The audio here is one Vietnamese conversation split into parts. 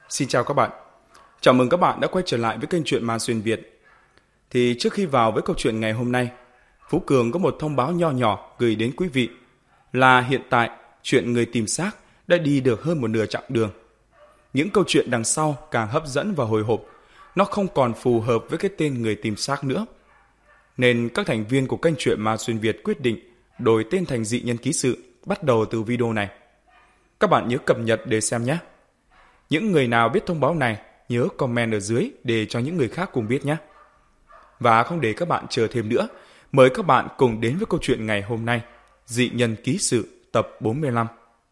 Xin chào các bạn. Chào mừng các bạn đã quay trở lại với kênh Chuyện Ma Xuyên Việt. Thì trước khi vào với câu chuyện ngày hôm nay, Phú Cường có một thông báo nho nhỏ gửi đến quý vị là hiện tại chuyện người tìm xác đã đi được hơn một nửa chặng đường. Những câu chuyện đằng sau càng hấp dẫn và hồi hộp, nó không còn phù hợp với cái tên người tìm xác nữa. Nên các thành viên của kênh Chuyện Ma Xuyên Việt quyết định đổi tên thành Dị Nhân Ký Sự bắt đầu từ video này. Các bạn nhớ cập nhật để xem nhé. Những người nào biết thông báo này nhớ comment ở dưới để cho những người khác cùng biết nhé. Và không để các bạn chờ thêm nữa, mời các bạn cùng đến với câu chuyện ngày hôm nay, Dị Nhân Ký Sự tập 45.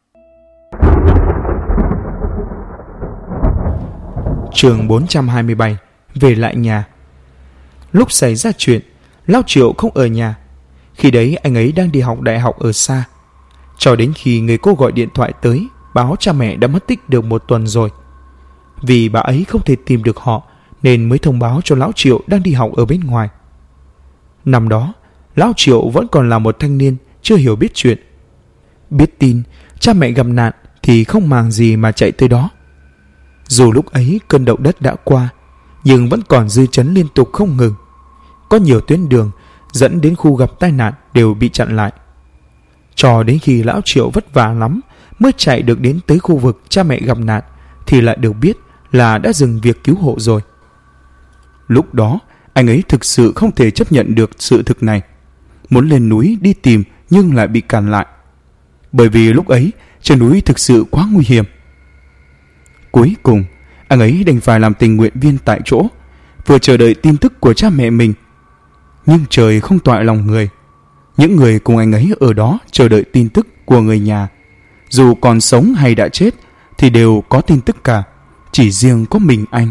Chương 427, về lại nhà. Lúc xảy ra chuyện, Lão Triệu không ở nhà. Khi đấy anh ấy đang đi học đại học ở xa. Cho đến khi người cô gọi điện thoại tới báo cha mẹ đã mất tích được 1 tuần rồi. Vì bà ấy không thể tìm được họ nên mới thông báo cho Lão Triệu đang đi học ở bên ngoài. Năm đó, Lão Triệu vẫn còn là một thanh niên chưa hiểu biết chuyện. Biết tin cha mẹ gặp nạn thì không màng gì mà chạy tới đó. Dù lúc ấy cơn động đất đã qua, nhưng vẫn còn dư chấn liên tục không ngừng. Có nhiều tuyến đường dẫn đến khu gặp tai nạn đều bị chặn lại. Cho đến khi Lão Triệu vất vả lắm mới chạy được đến tới khu vực cha mẹ gặp nạn thì lại được biết là đã dừng việc cứu hộ rồi. Lúc đó anh ấy thực sự không thể chấp nhận được sự thực này. Muốn lên núi đi tìm nhưng lại bị cản lại. Bởi vì lúc ấy trên núi thực sự quá nguy hiểm. Cuối cùng anh ấy đành phải làm tình nguyện viên tại chỗ, vừa chờ đợi tin tức của cha mẹ mình. Nhưng trời không toại lòng người. Những người cùng anh ấy ở đó chờ đợi tin tức của người nhà, dù còn sống hay đã chết thì đều có tin tức cả. Chỉ riêng có mình anh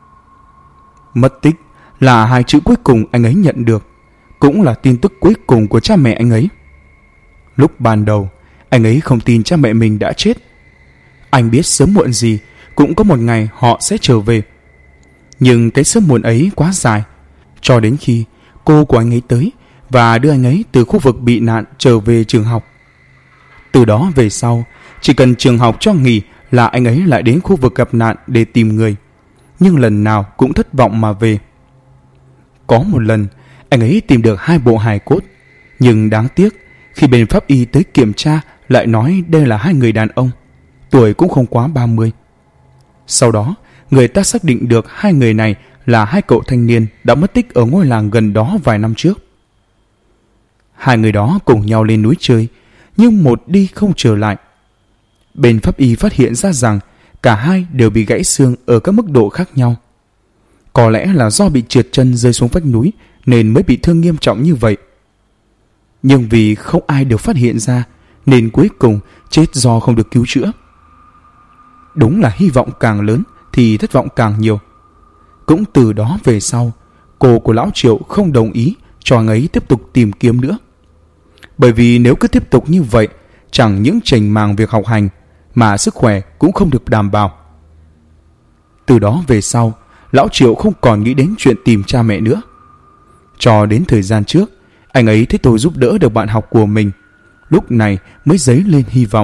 mất tích là 2 chữ cuối cùng anh ấy nhận được, cũng là tin tức cuối cùng của cha mẹ anh ấy. Lúc ban đầu anh ấy không tin cha mẹ mình đã chết. Anh biết sớm muộn gì cũng có một ngày họ sẽ trở về. Nhưng cái sớm muộn ấy quá dài, cho đến khi cô của anh ấy tới và đưa anh ấy từ khu vực bị nạn trở về trường học. Từ đó về sau, chỉ cần trường học cho nghỉ là anh ấy lại đến khu vực gặp nạn để tìm người. Nhưng lần nào cũng thất vọng mà về. Có một lần anh ấy tìm được 2 bộ hài cốt, nhưng đáng tiếc khi bên pháp y tới kiểm tra lại nói đây là 2 người đàn ông, tuổi cũng không quá 30. Sau đó người ta xác định được 2 người này là 2 cậu thanh niên đã mất tích ở ngôi làng gần đó vài năm trước. 2 người đó cùng nhau lên núi chơi, nhưng một đi không trở lại. Bên pháp y phát hiện ra rằng cả 2 đều bị gãy xương ở các mức độ khác nhau. Có lẽ là do bị trượt chân rơi xuống vách núi nên mới bị thương nghiêm trọng như vậy. Nhưng vì không ai được phát hiện ra nên cuối cùng chết do không được cứu chữa. Đúng là hy vọng càng lớn thì thất vọng càng nhiều. Cũng từ đó về sau, cô của Lão Triệu không đồng ý cho anh ấy tiếp tục tìm kiếm nữa. Bởi vì nếu cứ tiếp tục như vậy, chẳng những chành màng việc học hành mà sức khỏe cũng không được đảm bảo. Từ đó về sau, Lão Triệu không còn nghĩ đến chuyện tìm cha mẹ nữa. Cho đến thời gian trước, anh ấy thấy tôi giúp đỡ được bạn học của mình, lúc này mới dấy lên hy vọng.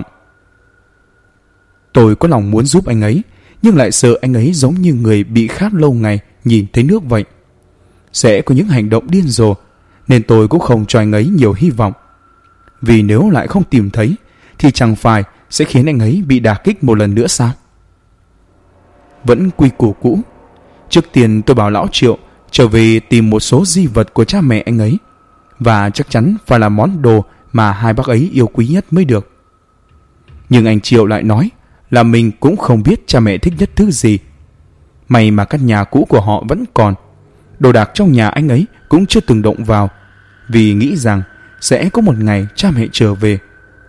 Tôi có lòng muốn giúp anh ấy, nhưng lại sợ anh ấy giống như người bị khát lâu ngày nhìn thấy nước vậy, sẽ có những hành động điên rồ, nên tôi cũng không cho anh ấy nhiều hy vọng. Vì nếu lại không tìm thấy thì chẳng phải sẽ khiến anh ấy bị đả kích một lần nữa sao? Vẫn quy củ cũ. Trước tiên tôi bảo Lão Triệu trở về tìm một số di vật của cha mẹ anh ấy, và chắc chắn phải là món đồ mà 2 bác ấy yêu quý nhất mới được. Nhưng anh Triệu lại nói là mình cũng không biết cha mẹ thích nhất thứ gì. May mà căn nhà cũ của họ vẫn còn. Đồ đạc trong nhà anh ấy cũng chưa từng động vào, vì nghĩ rằng sẽ có một ngày cha mẹ trở về.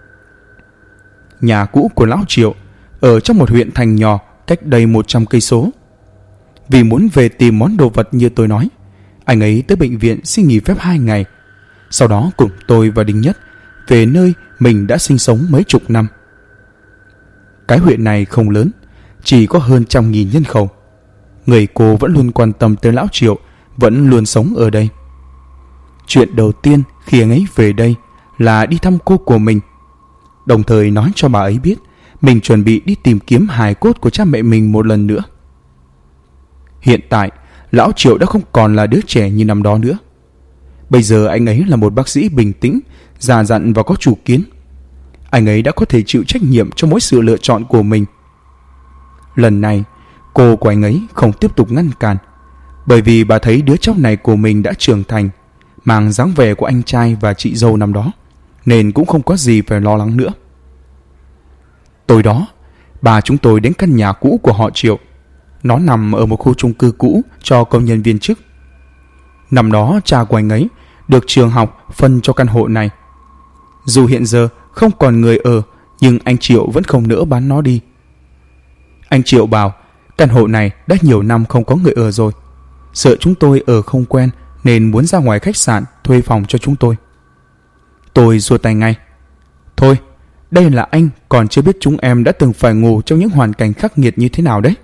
Nhà cũ của Lão Triệu ở trong một huyện thành nhỏ cách đây 100 cây số. Vì muốn về tìm món đồ vật như tôi nói, anh ấy tới bệnh viện xin nghỉ phép 2 ngày. Sau đó cùng tôi và Đinh Nhất về nơi mình đã sinh sống mấy chục năm. Cái huyện này không lớn, chỉ có hơn 100.000 nhân khẩu. Người cô vẫn luôn quan tâm tới Lão Triệu, vẫn luôn sống ở đây. Chuyện đầu tiên khi anh ấy về đây là đi thăm cô của mình, đồng thời nói cho bà ấy biết mình chuẩn bị đi tìm kiếm hài cốt của cha mẹ mình một lần nữa. Hiện tại, lão Triệu đã không còn là đứa trẻ như năm đó nữa. Bây giờ anh ấy là một bác sĩ bình tĩnh, già dặn và có chủ kiến. Anh ấy đã có thể chịu trách nhiệm cho mỗi sự lựa chọn của mình. Lần này, cô của anh ấy không tiếp tục ngăn cản, bởi vì bà thấy đứa cháu này của mình đã trưởng thành, mang dáng vẻ của anh trai và chị dâu năm đó, nên cũng không có gì phải lo lắng nữa. Tối đó, bà chúng tôi đến căn nhà cũ của họ Triệu. Nó nằm ở một khu chung cư cũ cho công nhân viên chức. Năm đó cha của anh ấy được trường học phân cho căn hộ này. Dù hiện giờ không còn người ở, nhưng anh Triệu vẫn không nỡ bán nó đi. Anh Triệu bảo căn hộ này đã nhiều năm không có người ở rồi, sợ chúng tôi ở không quen nên muốn ra ngoài khách sạn thuê phòng cho chúng tôi. Tôi xua tay ngay. Thôi, đây là anh còn chưa biết chúng em đã từng phải ngủ trong những hoàn cảnh khắc nghiệt như thế nào đấy.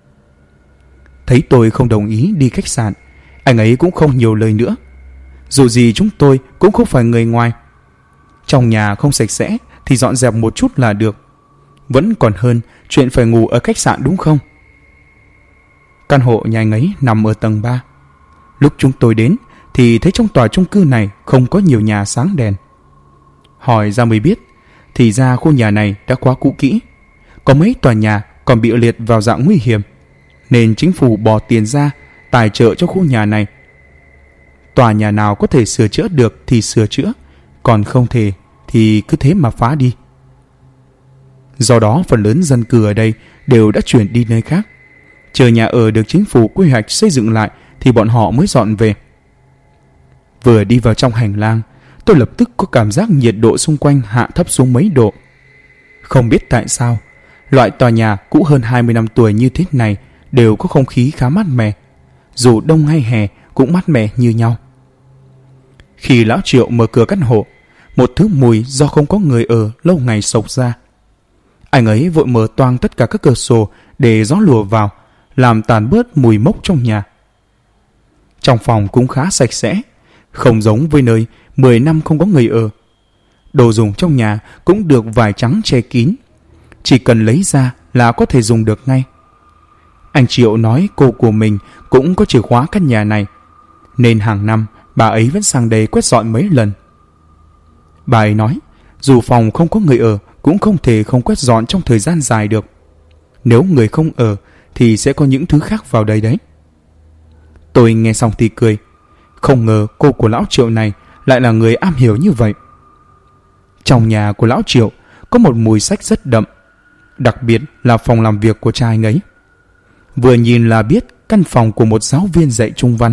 Thấy tôi không đồng ý đi khách sạn, anh ấy cũng không nhiều lời nữa. Dù gì chúng tôi cũng không phải người ngoài. Trong nhà không sạch sẽ thì dọn dẹp một chút là được. Vẫn còn hơn chuyện phải ngủ ở khách sạn, đúng không? Căn hộ nhà anh ấy nằm ở tầng 3. Lúc chúng tôi đến thì thấy trong tòa chung cư này không có nhiều nhà sáng đèn. Hỏi ra mới biết, thì ra khu nhà này đã quá cũ kỹ. Có mấy tòa nhà còn bị liệt vào dạng nguy hiểm, nên chính phủ bỏ tiền ra tài trợ cho khu nhà này. Tòa nhà nào có thể sửa chữa được thì sửa chữa, còn không thể thì cứ thế mà phá đi. Do đó phần lớn dân cư ở đây đều đã chuyển đi nơi khác. Chờ nhà ở được chính phủ quy hoạch xây dựng lại thì bọn họ mới dọn về. Vừa đi vào trong hành lang, tôi lập tức có cảm giác nhiệt độ xung quanh hạ thấp xuống mấy độ. Không biết tại sao, loại tòa nhà cũ hơn 20 năm tuổi như thế này đều có không khí khá mát mẻ. Dù đông hay hè cũng mát mẻ như nhau. Khi lão Triệu mở cửa căn hộ, một thứ mùi do không có người ở lâu ngày xộc ra. Anh ấy vội mở toang tất cả các cửa sổ để gió lùa vào, làm tàn bớt mùi mốc trong nhà. Trong phòng cũng khá sạch sẽ, không giống với nơi 10 năm không có người ở. Đồ dùng trong nhà cũng được vải trắng che kín, chỉ cần lấy ra là có thể dùng được ngay. Anh Triệu nói cô của mình cũng có chìa khóa căn nhà này, nên hàng năm bà ấy vẫn sang đây quét dọn mấy lần. Bà ấy nói dù phòng không có người ở cũng không thể không quét dọn trong thời gian dài được. Nếu người không ở thì sẽ có những thứ khác vào đây đấy. Tôi nghe xong thì cười. Không ngờ cô của lão Triệu này lại là người am hiểu như vậy. Trong nhà của lão Triệu có một mùi sách rất đậm, đặc biệt là phòng làm việc của cha anh ấy. Vừa nhìn là biết căn phòng của một giáo viên dạy Trung văn.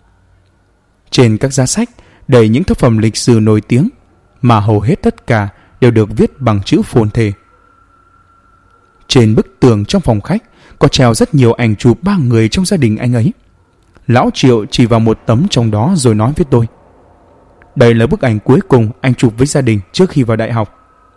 Trên các giá sách đầy những tác phẩm lịch sử nổi tiếng, mà hầu hết tất cả đều được viết bằng chữ phồn thể. Trên bức tường trong phòng khách có treo rất nhiều ảnh chụp 3 người trong gia đình anh ấy. Lão Triệu chỉ vào một tấm trong đó rồi nói với tôi: đây là bức ảnh cuối cùng anh chụp với gia đình trước khi vào đại học.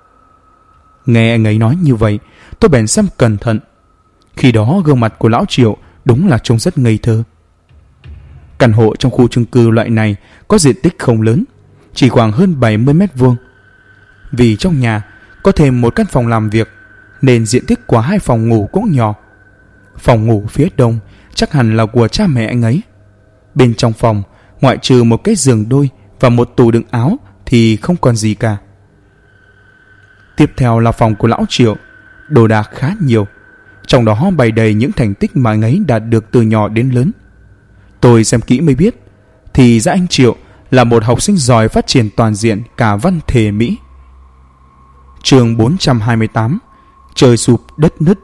Nghe anh ấy nói như vậy, tôi bèn xem cẩn thận. Khi đó gương mặt của lão Triệu đúng là trông rất ngây thơ. Căn hộ trong khu chung cư loại này có diện tích không lớn, chỉ khoảng hơn 70 mét vuông. Vì trong nhà có thêm một căn phòng làm việc, nên diện tích của 2 phòng ngủ cũng nhỏ. Phòng ngủ phía đông chắc hẳn là của cha mẹ anh ấy. Bên trong phòng, ngoại trừ một cái giường đôi và một tủ đựng áo thì không còn gì cả. Tiếp theo là phòng của lão Triệu, đồ đạc khá nhiều, trong đó bày đầy những thành tích mà anh ấy đạt được từ nhỏ đến lớn. Tôi xem kỹ mới biết, thì ra anh Triệu là một học sinh giỏi phát triển toàn diện cả văn thể Mỹ. Chương 428: Trời sụp đất nứt.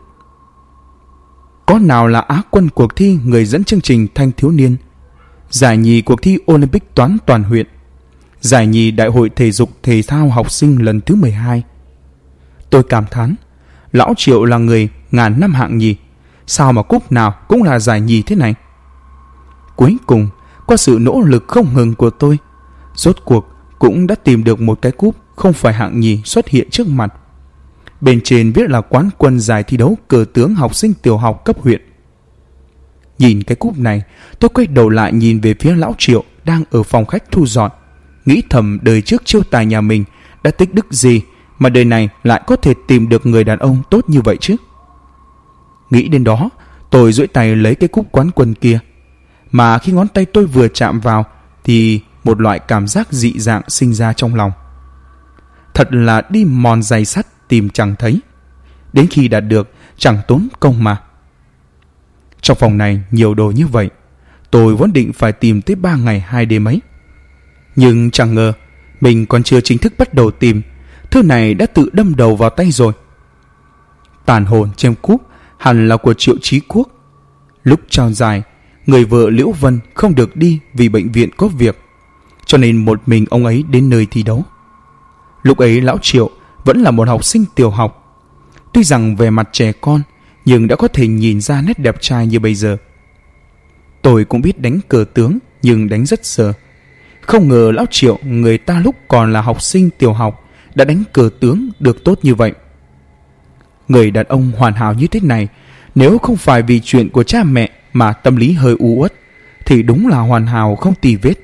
Có nào là Á quân cuộc thi người dẫn chương trình thanh thiếu niên, giải nhì cuộc thi Olympic toán toàn huyện, giải nhì đại hội thể dục thể thao học sinh lần thứ 12. Tôi cảm thán, lão Triệu là người ngàn năm hạng nhì, sao mà cúp nào cũng là giải nhì thế này. Cuối cùng, qua sự nỗ lực không ngừng của tôi, rốt cuộc cũng đã tìm được một cái cúp không phải hạng nhì xuất hiện trước mặt. Bên trên viết là quán quân giải thi đấu cờ tướng học sinh tiểu học cấp huyện. Nhìn cái cúp này, tôi quay đầu lại nhìn về phía lão Triệu đang ở phòng khách thu dọn, nghĩ thầm đời trước chiêu tài nhà mình đã tích đức gì mà đời này lại có thể tìm được người đàn ông tốt như vậy chứ? Nghĩ đến đó, tôi duỗi tay lấy cái cúp quán quân kia, mà khi ngón tay tôi vừa chạm vào thì một loại cảm giác dị dạng sinh ra trong lòng. Thật là đi mòn giày sắt tìm chẳng thấy, đến khi đạt được chẳng tốn công mà. Trong phòng này nhiều đồ như vậy, tôi vốn định phải tìm tới 3 ngày 2 đêm ấy. Nhưng chẳng ngờ mình còn chưa chính thức bắt đầu tìm, thứ này đã tự đâm đầu vào tay rồi. Tàn hồn trên cúp hẳn là của Triệu Chí Quốc. Lúc trao giải, người vợ Liễu Vân không được đi vì bệnh viện có việc, cho nên một mình ông ấy đến nơi thi đấu. Lúc ấy lão Triệu vẫn là một học sinh tiểu học. Tuy rằng về mặt trẻ con, nhưng đã có thể nhìn ra nét đẹp trai như bây giờ. Tôi cũng biết đánh cờ tướng, nhưng đánh rất dở. Không ngờ lão Triệu, người ta lúc còn là học sinh tiểu học, đã đánh cờ tướng được tốt như vậy. Người đàn ông hoàn hảo như thế này, nếu không phải vì chuyện của cha mẹ mà tâm lý hơi u uất, thì đúng là hoàn hảo không tì vết.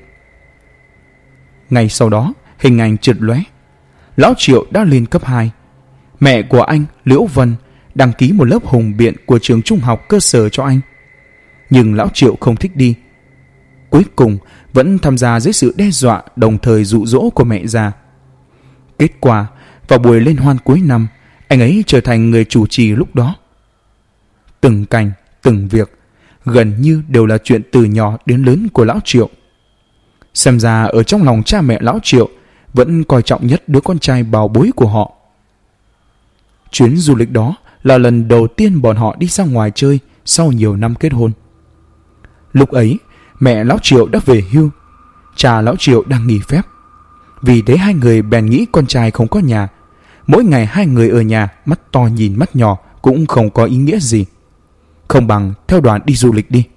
Ngay sau đó, hình ảnh chợt lóe. Lão Triệu đã lên cấp 2. Mẹ của anh, Liễu Vân, đăng ký một lớp hùng biện của trường trung học cơ sở cho anh. Nhưng lão Triệu không thích đi. Cuối cùng vẫn tham gia dưới sự đe dọa đồng thời dụ dỗ của mẹ già. Kết quả, vào buổi liên hoan cuối năm, anh ấy trở thành người chủ trì lúc đó. Từng cảnh, từng việc, gần như đều là chuyện từ nhỏ đến lớn của lão Triệu. Xem ra ở trong lòng cha mẹ lão Triệu vẫn coi trọng nhất đứa con trai bảo bối của họ. Chuyến du lịch đó là lần đầu tiên bọn họ đi ra ngoài chơi sau nhiều năm kết hôn. Lúc ấy, mẹ lão Triệu đã về hưu, cha lão Triệu đang nghỉ phép. Vì thế hai người bèn nghĩ con trai không có nhà, mỗi ngày hai người ở nhà mắt to nhìn mắt nhỏ cũng không có ý nghĩa gì. Không bằng theo đoàn đi du lịch đi.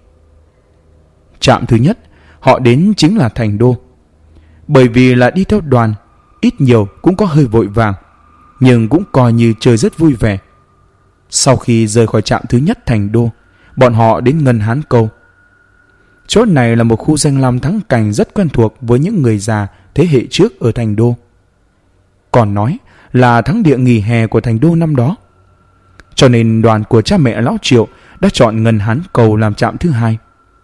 Trạm thứ nhất họ đến chính là Thành Đô. Bởi vì là đi theo đoàn, ít nhiều cũng có hơi vội vàng, nhưng cũng coi như chơi rất vui vẻ. Sau khi rời khỏi trạm thứ nhất Thành Đô, bọn họ đến Ngân Hán Câu. Chỗ này là một khu danh lam thắng cảnh rất quen thuộc với những người già thế hệ trước ở Thành Đô. Còn nói là thắng địa nghỉ hè của Thành Đô năm đó. Cho nên đoàn của cha mẹ lão Triệu đã chọn Ngân Hán Cầu làm trạm thứ hai.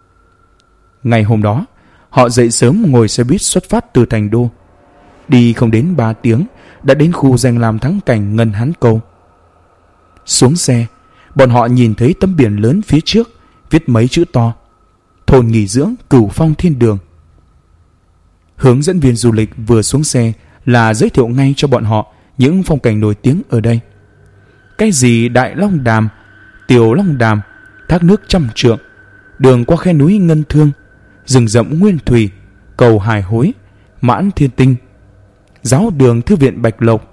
Ngày hôm đó, họ dậy sớm ngồi xe buýt xuất phát từ Thành Đô. Đi không đến 3 tiếng đã đến khu danh lam thắng cảnh Ngân Hán Cầu. Xuống xe, bọn họ nhìn thấy tấm biển lớn phía trước viết mấy chữ to: Thôn nghỉ dưỡng Cửu Phong Thiên Đường. Hướng dẫn viên du lịch vừa xuống xe là giới thiệu ngay cho bọn họ những phong cảnh nổi tiếng ở đây. Cái gì Đại Long Đàm, Tiểu Long Đàm, thác nước Trăm Trượng, đường qua khe núi Ngân Thương, rừng rậm Nguyên Thủy, cầu Hải Hối, Mãn Thiên Tinh, giáo đường Thư viện Bạch Lộc.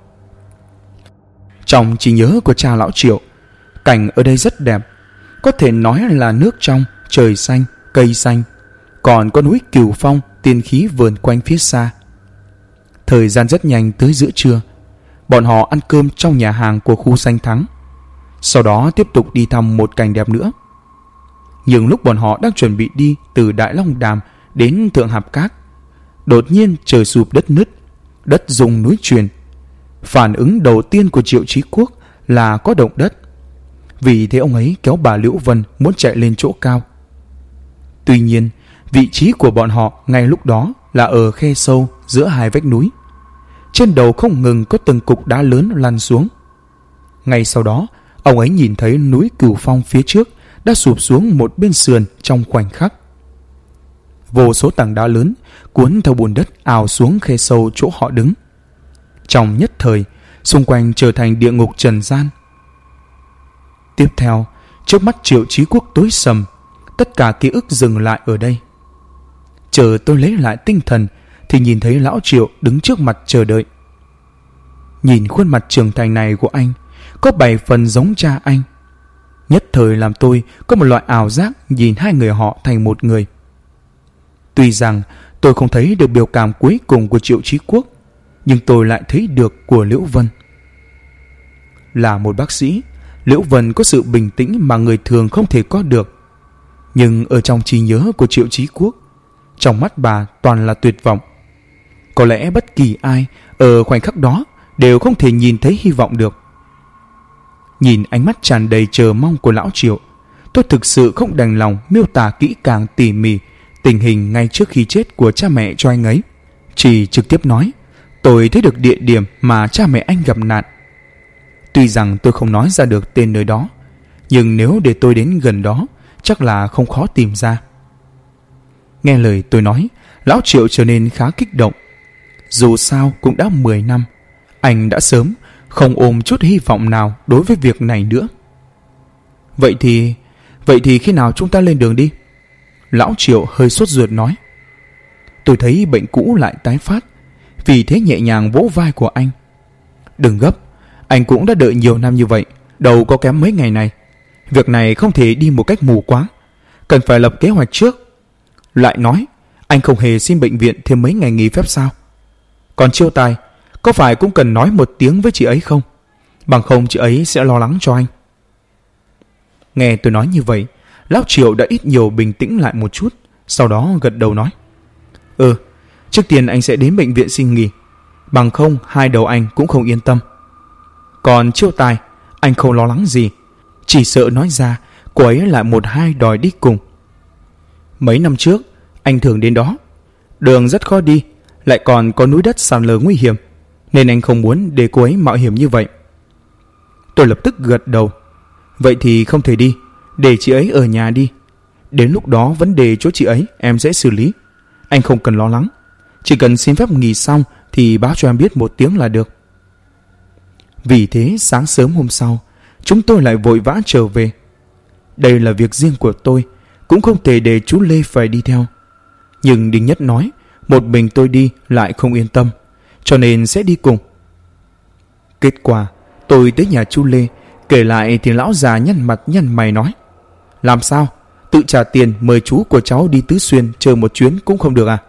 Trong trí nhớ của cha lão Triệu, cảnh ở đây rất đẹp, có thể nói là nước trong, trời xanh, cây xanh, còn có núi Cửu Phong tiên khí vờn quanh phía xa. Thời gian rất nhanh tới giữa trưa, bọn họ ăn cơm trong nhà hàng của khu Xanh Thắng, sau đó tiếp tục đi thăm một cảnh đẹp nữa. Nhưng lúc bọn họ đang chuẩn bị đi từ Đại Long Đàm đến Thượng Hạp Cát, đột nhiên trời sụp đất nứt, đất rung núi chuyển. Phản ứng đầu tiên của Triệu Chí Quốc là có động đất. Vì thế ông ấy kéo bà Liễu Vân muốn chạy lên chỗ cao. Tuy nhiên, vị trí của bọn họ ngay lúc đó là ở khe sâu giữa hai vách núi. Trên đầu không ngừng có từng cục đá lớn lăn xuống. Ngay sau đó, ông ấy nhìn thấy núi Cửu Phong phía trước đã sụp xuống một bên sườn trong khoảnh khắc. Vô số tảng đá lớn cuốn theo bùn đất ào xuống khe sâu chỗ họ đứng. Trong nhất thời, xung quanh trở thành địa ngục trần gian. Tiếp theo, trước mắt Triệu Chí Quốc tối sầm, tất cả ký ức dừng lại ở đây. Chờ tôi lấy lại tinh thần thì nhìn thấy lão Triệu đứng trước mặt chờ đợi. Nhìn khuôn mặt trưởng thành này của anh, có 7 phần giống cha anh. Nhất thời làm tôi có một loại ảo giác nhìn hai người họ thành một người. Tuy rằng tôi không thấy được biểu cảm cuối cùng của Triệu Chí Quốc, nhưng tôi lại thấy được của Liễu Vân. Là một bác sĩ, Liễu Vân có sự bình tĩnh mà người thường không thể có được. Nhưng ở trong trí nhớ của Triệu Chí Quốc, trong mắt bà toàn là tuyệt vọng. Có lẽ bất kỳ ai ở khoảnh khắc đó đều không thể nhìn thấy hy vọng được. Nhìn ánh mắt tràn đầy chờ mong của lão Triệu, tôi thực sự không đành lòng miêu tả kỹ càng tỉ mỉ tình hình ngay trước khi chết của cha mẹ cho anh ấy. Chỉ trực tiếp nói tôi thấy được địa điểm mà cha mẹ anh gặp nạn. Tuy rằng tôi không nói ra được tên nơi đó, nhưng nếu để tôi đến gần đó, chắc là không khó tìm ra. Nghe lời tôi nói, lão Triệu trở nên khá kích động. Dù sao cũng đã 10 năm, anh đã sớm không ôm chút hy vọng nào đối với việc này nữa. Vậy thì khi nào chúng ta lên đường đi? Lão Triệu hơi sốt ruột nói. Tôi thấy bệnh cũ lại tái phát, vì thế nhẹ nhàng vỗ vai của anh. Đừng gấp, anh cũng đã đợi nhiều năm như vậy, đâu có kém mấy ngày này. Việc này không thể đi một cách mù quáng, cần phải lập kế hoạch trước. Lại nói, anh không hề xin bệnh viện thêm mấy ngày nghỉ phép sao? Còn Chiêu Tài, có phải cũng cần nói một tiếng với chị ấy không? Bằng không chị ấy sẽ lo lắng cho anh. Nghe tôi nói như vậy, lão Triệu đã ít nhiều bình tĩnh lại một chút, sau đó gật đầu nói. Trước tiên anh sẽ đến bệnh viện xin nghỉ, bằng không hai đầu anh cũng không yên tâm. Còn Chiêu Tài, anh không lo lắng gì, chỉ sợ nói ra cô ấy lại một hai đòi đi cùng. Mấy năm trước anh thường đến đó, đường rất khó đi, lại còn có núi đất sạt lở nguy hiểm, nên anh không muốn để cô ấy mạo hiểm như vậy. Tôi lập tức gật đầu. Vậy thì không thể đi, để chị ấy ở nhà đi. Đến lúc đó vấn đề chỗ chị ấy em sẽ xử lý. Anh không cần lo lắng, chỉ cần xin phép nghỉ xong thì báo cho em biết một tiếng là được. Vì thế sáng sớm hôm sau, chúng tôi lại vội vã trở về. Đây là việc riêng của tôi, cũng không thể để chú Lê phải đi theo. Nhưng Đinh Nhất nói một mình tôi đi lại không yên tâm, cho nên sẽ đi cùng. Kết quả tôi tới nhà chú Lê, kể lại thì lão già nhăn mặt nhăn mày nói. Làm sao? Tự trả tiền mời chú của cháu đi Tứ Xuyên chơi một chuyến cũng không được à?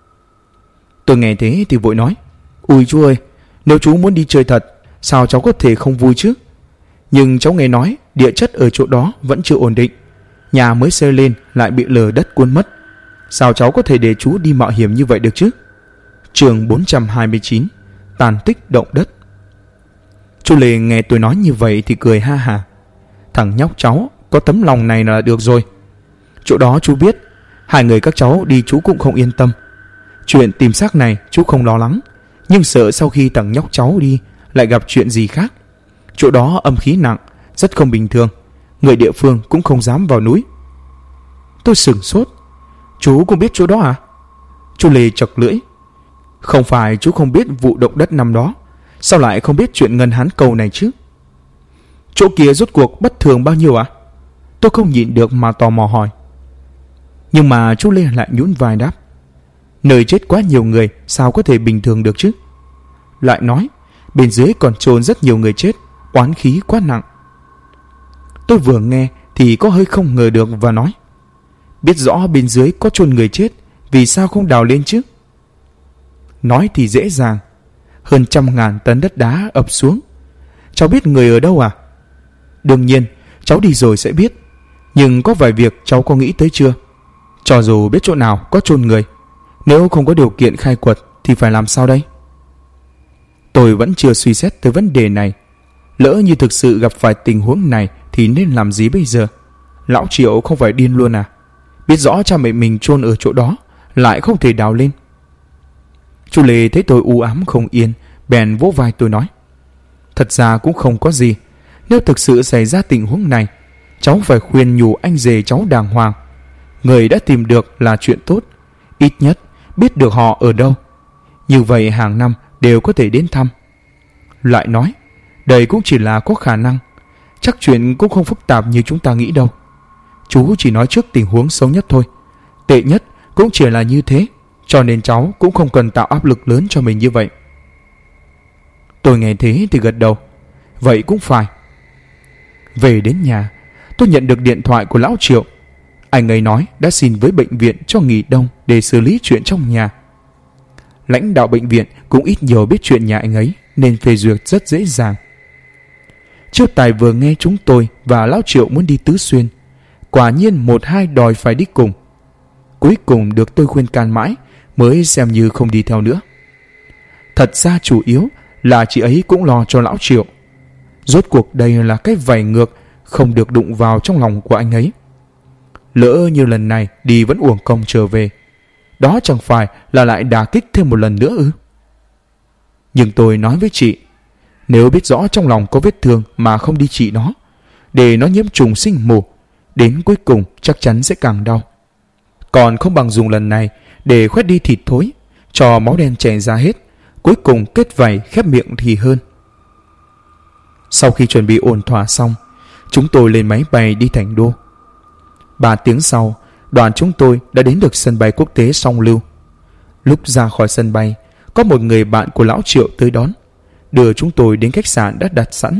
Tôi nghe thế thì vội nói. Ui chú ơi, nếu chú muốn đi chơi thật, sao cháu có thể không vui chứ? Nhưng cháu nghe nói địa chất ở chỗ đó vẫn chưa ổn định, nhà mới xây lên lại bị lở đất cuốn mất. Sao cháu có thể để chú đi mạo hiểm như vậy được chứ? Chương 429, tàn tích động đất. Chú Lê nghe tôi nói như vậy thì cười ha hả. Thằng nhóc cháu có tấm lòng này là được rồi. Chỗ đó chú biết, hai người các cháu đi chú cũng không yên tâm. Chuyện tìm xác này chú không lo lắng, nhưng sợ sau khi thằng nhóc cháu đi lại gặp chuyện gì khác. Chỗ đó âm khí nặng, rất không bình thường, người địa phương cũng không dám vào núi. Tôi sửng sốt. Chú cũng biết chỗ đó à? Chú Lê chật lưỡi. Không phải chú không biết vụ động đất năm đó, sao lại không biết chuyện ngân hán cầu này chứ? Chỗ kia rốt cuộc bất thường bao nhiêu à? Tôi không nhịn được mà tò mò hỏi. Nhưng mà chú Lê lại nhún vai đáp. Nơi chết quá nhiều người, sao có thể bình thường được chứ? Lại nói, bên dưới còn chôn rất nhiều người chết, oán khí quá nặng. Tôi vừa nghe thì có hơi không ngờ được và nói. Biết rõ bên dưới có chôn người chết, vì sao không đào lên chứ? Nói thì dễ dàng, hơn 100.000 tấn đất đá ập xuống. Cháu biết người ở đâu à? Đương nhiên, cháu đi rồi sẽ biết. Nhưng có vài việc cháu có nghĩ tới chưa? Cho dù biết chỗ nào có chôn người, nếu không có điều kiện khai quật thì phải làm sao đây? Tôi vẫn chưa suy xét tới vấn đề này. Lỡ như thực sự gặp phải tình huống này thì nên làm gì bây giờ? Lão Triệu không phải điên luôn à? Biết rõ cha mẹ mình chôn ở chỗ đó, lại không thể đào lên. Chú Lê thấy tôi u ám không yên, bèn vỗ vai tôi nói. Thật ra cũng không có gì. Nếu thực sự xảy ra tình huống này, cháu phải khuyên nhủ anh rể cháu đàng hoàng. Người đã tìm được là chuyện tốt, ít nhất biết được họ ở đâu. Như vậy hàng năm đều có thể đến thăm. Lại nói, đây cũng chỉ là có khả năng, chắc chuyện cũng không phức tạp như chúng ta nghĩ đâu. Chú chỉ nói trước tình huống xấu nhất thôi, tệ nhất cũng chỉ là như thế, cho nên cháu cũng không cần tạo áp lực lớn cho mình như vậy. Tôi nghe thế thì gật đầu. Vậy cũng phải. Về đến nhà, tôi nhận được điện thoại của lão Triệu. Anh ấy nói đã xin với bệnh viện cho nghỉ đông để xử lý chuyện trong nhà. Lãnh đạo bệnh viện cũng ít nhiều biết chuyện nhà anh ấy, nên phê duyệt rất dễ dàng. Chiêu Tài vừa nghe chúng tôi và lão Triệu muốn đi Tứ Xuyên, quả nhiên một hai đòi phải đi cùng. Cuối cùng được tôi khuyên can mãi mới xem như không đi theo nữa. Thật ra chủ yếu là chị ấy cũng lo cho lão Triệu. Rốt cuộc đây là cái vảy ngược không được đụng vào trong lòng của anh ấy. Lỡ như lần này đi vẫn uổng công trở về, đó chẳng phải là lại đả kích thêm một lần nữa ư? Nhưng tôi nói với chị, nếu biết rõ trong lòng có vết thương mà không đi trị nó, để nó nhiễm trùng sinh mù, đến cuối cùng chắc chắn sẽ càng đau. Còn không bằng dùng lần này để khoét đi thịt thối, cho máu đen chảy ra hết, cuối cùng kết vảy khép miệng thì hơn. Sau khi chuẩn bị ổn thỏa xong, chúng tôi lên máy bay đi Thành Đô. 3 tiếng sau, đoàn chúng tôi đã đến được sân bay quốc tế Song Lưu. Lúc ra khỏi sân bay, có một người bạn của lão Triệu tới đón, đưa chúng tôi đến khách sạn đã đặt sẵn.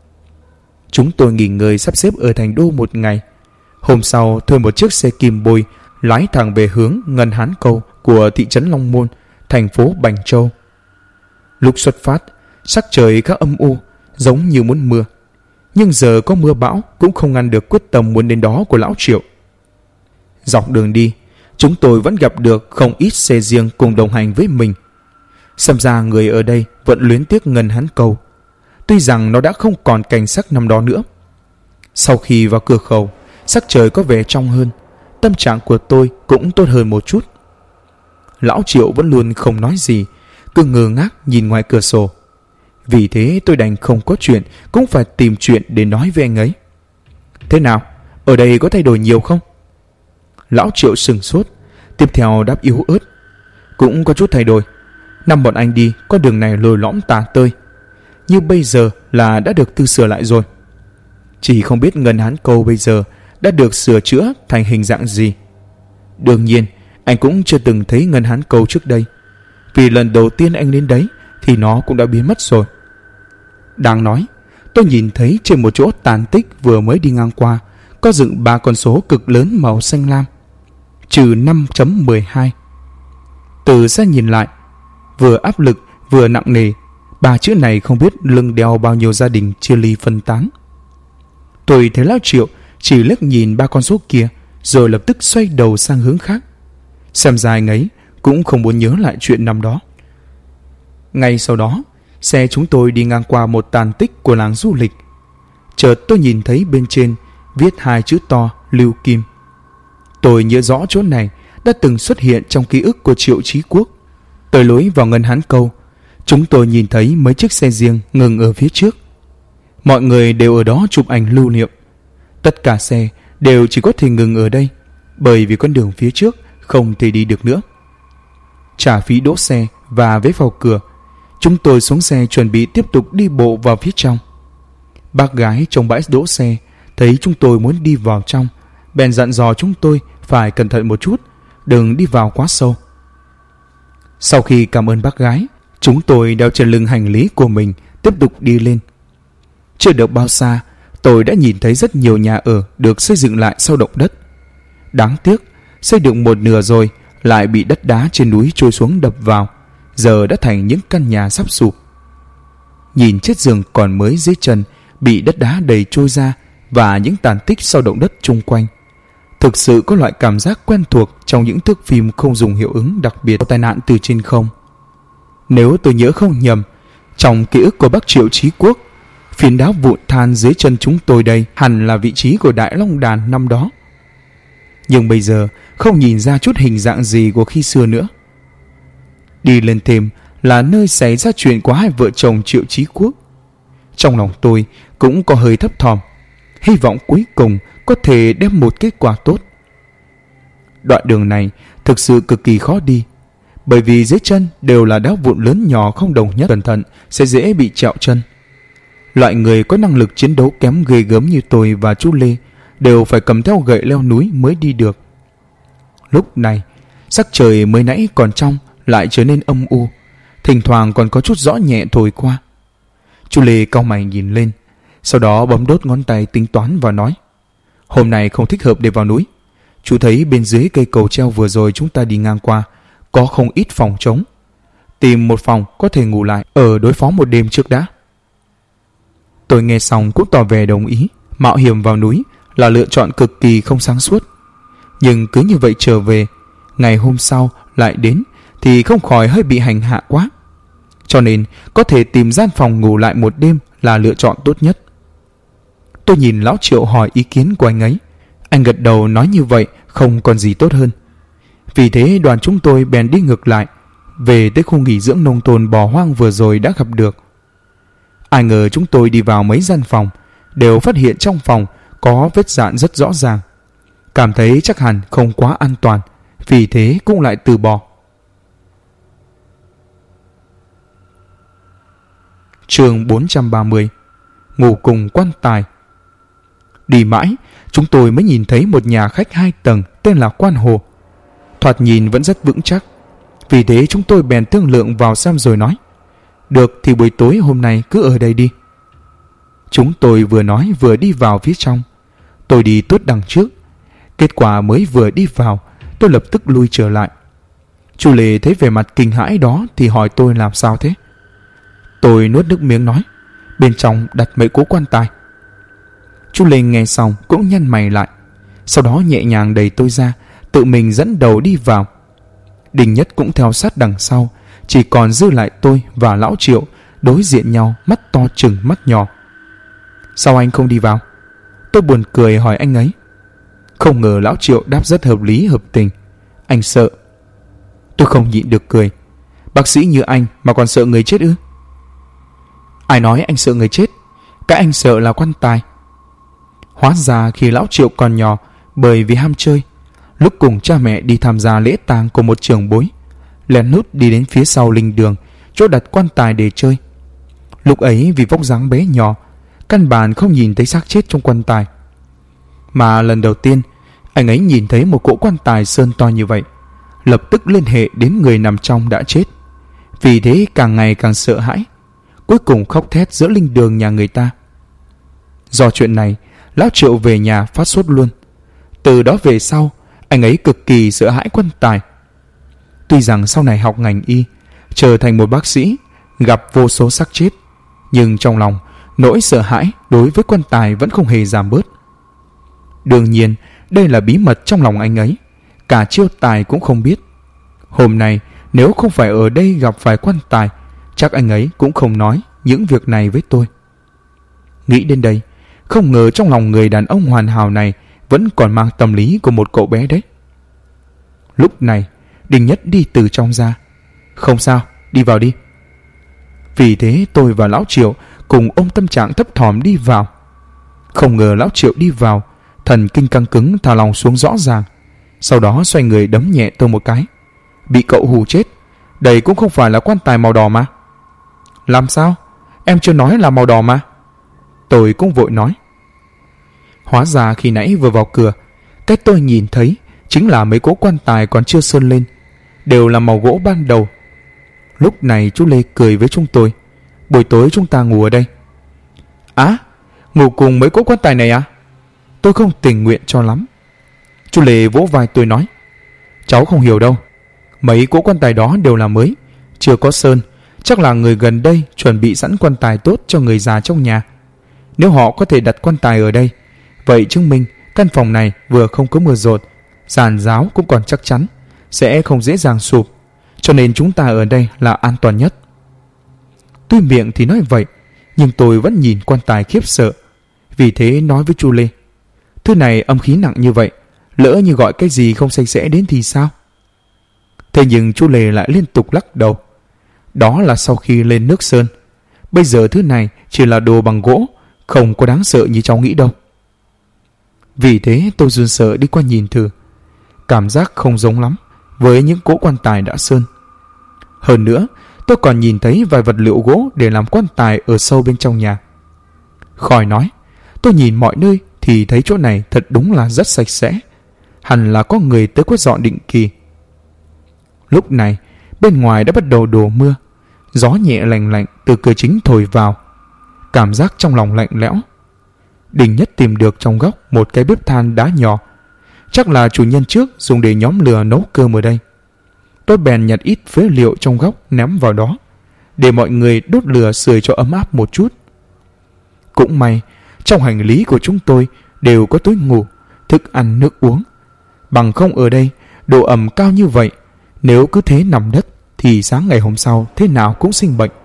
Chúng tôi nghỉ ngơi sắp xếp ở Thành Đô một ngày. Hôm sau thuê một chiếc xe kim bôi lái thẳng về hướng Ngân Hán Câu của thị trấn Long Môn, thành phố Bành Châu. Lúc xuất phát, sắc trời khá âm u, giống như muốn mưa. Nhưng giờ có mưa bão cũng không ngăn được quyết tâm muốn đến đó của lão Triệu. Dọc đường đi, chúng tôi vẫn gặp được không ít xe riêng cùng đồng hành với mình. Xem ra người ở đây vẫn luyến tiếc Ngân Hán Câu, tuy rằng nó đã không còn cảnh sắc năm đó nữa. Sau khi vào cửa khẩu, sắc trời có vẻ trong hơn, tâm trạng của tôi cũng tốt hơn một chút. Lão Triệu vẫn luôn không nói gì, cứ ngơ ngác nhìn ngoài cửa sổ. Vì thế tôi đành không có chuyện cũng phải tìm chuyện để nói với anh ấy. Thế nào? Ở đây có thay đổi nhiều không? Lão Triệu sừng sốt, tiếp theo đáp yếu ớt. Cũng có chút thay đổi. Năm bọn anh đi, con đường này lồi lõm tả tơi, như bây giờ là đã được tu sửa lại rồi. Chỉ không biết Ngân Hán Câu bây giờ đã được sửa chữa thành hình dạng gì. Đương nhiên, anh cũng chưa từng thấy Ngân Hán Câu trước đây, vì lần đầu tiên anh đến đấy thì nó cũng đã biến mất rồi. Đang nói, tôi nhìn thấy trên một chỗ tàn tích vừa mới đi ngang qua có dựng 3 con số cực lớn màu xanh lam, trừ 5.12. Từ xa nhìn lại, vừa áp lực vừa nặng nề, 3 chữ này không biết lưng đeo bao nhiêu gia đình chia ly phân tán. Tôi thấy lão Triệu chỉ liếc nhìn 3 con số kia rồi lập tức xoay đầu sang hướng khác. Xem ra anh ấy cũng không muốn nhớ lại chuyện năm đó. Ngay sau đó, xe chúng tôi đi ngang qua một tàn tích của làng du lịch. Chợt tôi nhìn thấy bên trên viết 2 chữ to Lưu Kim. Tôi nhớ rõ chỗ này đã từng xuất hiện trong ký ức của Triệu Chí Quốc. Tới lối vào Ngân Hán Câu, chúng tôi nhìn thấy mấy chiếc xe riêng ngừng ở phía trước. Mọi người đều ở đó chụp ảnh lưu niệm. Tất cả xe đều chỉ có thể ngừng ở đây, bởi vì con đường phía trước không thể đi được nữa. Trả phí đỗ xe và vé vào cửa, chúng tôi xuống xe chuẩn bị tiếp tục đi bộ vào phía trong. Bác gái trong bãi đỗ xe thấy chúng tôi muốn đi vào trong, bèn dặn dò chúng tôi phải cẩn thận một chút, đừng đi vào quá sâu. Sau khi cảm ơn bác gái, chúng tôi đeo trên lưng hành lý của mình tiếp tục đi lên. Chưa được bao xa, tôi đã nhìn thấy rất nhiều nhà ở được xây dựng lại sau động đất. Đáng tiếc, xây dựng một nửa rồi lại bị đất đá trên núi trôi xuống đập vào, giờ đã thành những căn nhà sắp sụp. Nhìn chiếc giường còn mới dưới chân bị đất đá đầy trôi ra và những tàn tích sau động đất chung quanh, thực sự có loại cảm giác quen thuộc trong những thước phim không dùng hiệu ứng đặc biệt tai nạn từ trên không. Nếu tôi nhớ không nhầm, trong ký ức của bác Triệu Chí Quốc, phiến đá vụn than dưới chân chúng tôi đây hẳn là vị trí của Đại Long Đàn năm đó. Nhưng bây giờ không nhìn ra chút hình dạng gì của khi xưa nữa. Đi lên thêm là nơi xảy ra chuyện của hai vợ chồng Triệu Chí Quốc. Trong lòng tôi cũng có hơi thấp thỏm, hy vọng cuối cùng có thể đem một kết quả tốt. Đoạn đường này thực sự cực kỳ khó đi, bởi vì dưới chân đều là đá vụn lớn nhỏ không đồng nhất, cẩn thận sẽ dễ bị trẹo chân. Loại người có năng lực chiến đấu kém ghê gớm như tôi và chú Lê đều phải cầm theo gậy leo núi mới đi được. Lúc này, sắc trời mới nãy còn trong lại trở nên âm u, thỉnh thoảng còn có chút gió nhẹ thổi qua. Chú Lê cau mày nhìn lên, sau đó bấm đốt ngón tay tính toán và nói: "Hôm nay không thích hợp để vào núi. Chú thấy bên dưới cây cầu treo vừa rồi chúng ta đi ngang qua có không ít phòng trống. Tìm một phòng có thể ngủ lại ở đối phó một đêm trước đã." Tôi nghe xong cũng tỏ vẻ đồng ý. Mạo hiểm vào núi là lựa chọn cực kỳ không sáng suốt. Nhưng cứ như vậy trở về, ngày hôm sau lại đến thì không khỏi hơi bị hành hạ quá. cho nên có thể tìm gian phòng ngủ lại một đêm là lựa chọn tốt nhất. Tôi nhìn lão Triệu hỏi ý kiến của anh ấy. Anh gật đầu nói như vậy không còn gì tốt hơn. Vì thế đoàn chúng tôi bèn đi ngược lại, về tới khu nghỉ dưỡng nông thôn bỏ hoang vừa rồi đã gặp được. Ai ngờ chúng tôi đi vào mấy gian phòng, đều phát hiện trong phòng có vết dạn rất rõ ràng. Cảm thấy chắc hẳn không quá an toàn, vì thế cũng lại từ bỏ. Chương 430. Ngủ cùng quan tài. Đi mãi, chúng tôi mới nhìn thấy một nhà khách 2 tầng tên là Quan Hồ. Thoạt nhìn vẫn rất vững chắc. Vì thế chúng tôi bèn thương lượng vào xem rồi nói: được thì buổi tối hôm nay cứ ở đây đi. Chúng tôi vừa nói vừa đi vào phía trong. Tôi đi tuốt đằng trước. Kết quả mới vừa đi vào, tôi lập tức lui trở lại. Chú Lê thấy vẻ mặt kinh hãi đó thì hỏi tôi làm sao thế. Tôi nuốt nước miếng nói: bên trong đặt mấy cố quan tài. Chú Lê nghe xong cũng nhăn mày lại, sau đó nhẹ nhàng đẩy tôi ra, tự mình dẫn đầu đi vào. Đình Nhất cũng theo sát đằng sau, chỉ còn dư lại tôi và lão Triệu đối diện nhau, mắt to chừng mắt nhỏ. Sao anh không đi vào? Tôi buồn cười hỏi anh ấy. Không ngờ lão Triệu đáp rất hợp lý hợp tình: anh sợ. Tôi không nhịn được cười. Bác sĩ như anh mà còn sợ người chết ư? Ai nói anh sợ người chết? Cái anh sợ là quan tài. Hóa ra khi lão Triệu còn nhỏ, bởi vì ham chơi, lúc cùng cha mẹ đi tham gia lễ tang của một trưởng bối, lén lút đi đến phía sau linh đường, chỗ đặt quan tài để chơi. Lúc ấy vì vóc dáng bé nhỏ, căn bản không nhìn thấy xác chết trong quan tài. Mà lần đầu tiên anh ấy nhìn thấy một cỗ quan tài sơn to như vậy, lập tức liên hệ đến người nằm trong đã chết. Vì thế càng ngày càng sợ hãi, cuối cùng khóc thét giữa linh đường nhà người ta. Do chuyện này, lão Triệu về nhà phát sốt luôn. Từ đó về sau, anh ấy cực kỳ sợ hãi quan tài. Tuy rằng sau này học ngành y, trở thành một bác sĩ, gặp vô số xác chết, nhưng trong lòng nỗi sợ hãi đối với quan tài vẫn không hề giảm bớt. Đương nhiên đây là bí mật trong lòng anh ấy, cả Chiêu Tài cũng không biết. Hôm nay nếu không phải ở đây gặp phải quan tài, chắc anh ấy cũng không nói những việc này với tôi. Nghĩ đến đây, không ngờ trong lòng người đàn ông hoàn hảo này vẫn còn mang tâm lý của một cậu bé đấy. Lúc này Đình Nhất đi từ trong ra. Không sao, đi vào đi. Vì thế tôi và lão Triệu cùng ôm tâm trạng thấp thỏm đi vào. Không ngờ lão Triệu đi vào, thần kinh căng cứng thả lòng xuống rõ ràng, sau đó xoay người đấm nhẹ tôi một cái. Bị cậu hù chết, đây cũng không phải là quan tài màu đỏ mà. Làm sao? Em chưa nói là màu đỏ mà. Tôi cũng vội nói. Hóa ra khi nãy vừa vào cửa, cái tôi nhìn thấy chính là mấy cỗ quan tài còn chưa sơn lên, đều là màu gỗ ban đầu. Lúc này chú Lê cười với chúng tôi: buổi tối chúng ta ngủ ở đây. Á, ngủ cùng mấy cỗ quan tài này à? Tôi không tình nguyện cho lắm. Chú Lê vỗ vai tôi nói: cháu không hiểu đâu, mấy cỗ quan tài đó đều là mới, chưa có sơn. Chắc là người gần đây chuẩn bị sẵn quan tài tốt cho người già trong nhà. Nếu họ có thể đặt quan tài ở đây, vậy chứng minh căn phòng này vừa không có mưa dột, giàn giáo cũng còn chắc chắn, sẽ không dễ dàng sụp. Cho nên chúng ta ở đây là an toàn nhất. Tuy miệng thì nói vậy, nhưng tôi vẫn nhìn quan tài khiếp sợ. Vì thế nói với chú Lê: thứ này âm khí nặng như vậy, lỡ như gọi cái gì không sạch sẽ đến thì sao? Thế nhưng chú Lê lại liên tục lắc đầu. Đó là sau khi lên nước sơn. Bây giờ thứ này chỉ là đồ bằng gỗ, không có đáng sợ như cháu nghĩ đâu. Vì thế tôi run sợ đi qua nhìn thử. Cảm giác không giống lắm với những cỗ quan tài đã sơn. Hơn nữa, tôi còn nhìn thấy vài vật liệu gỗ để làm quan tài ở sâu bên trong nhà. Khỏi nói, tôi nhìn mọi nơi thì thấy chỗ này thật đúng là rất sạch sẽ. Hẳn là có người tới quét dọn định kỳ. Lúc này, bên ngoài đã bắt đầu đổ mưa. Gió nhẹ lành lạnh từ cửa chính thổi vào. Cảm giác trong lòng lạnh lẽo. Đình Nhất tìm được trong góc một cái bếp than đá nhỏ. Chắc là chủ nhân trước dùng để nhóm lửa nấu cơm ở đây. Tôi bèn nhặt ít phế liệu trong góc ném vào đó, để mọi người đốt lửa sưởi cho ấm áp một chút. Cũng may, trong hành lý của chúng tôi đều có túi ngủ, thức ăn nước uống. Bằng không ở đây, độ ẩm cao như vậy, nếu cứ thế nằm đất thì sáng ngày hôm sau thế nào cũng sinh bệnh.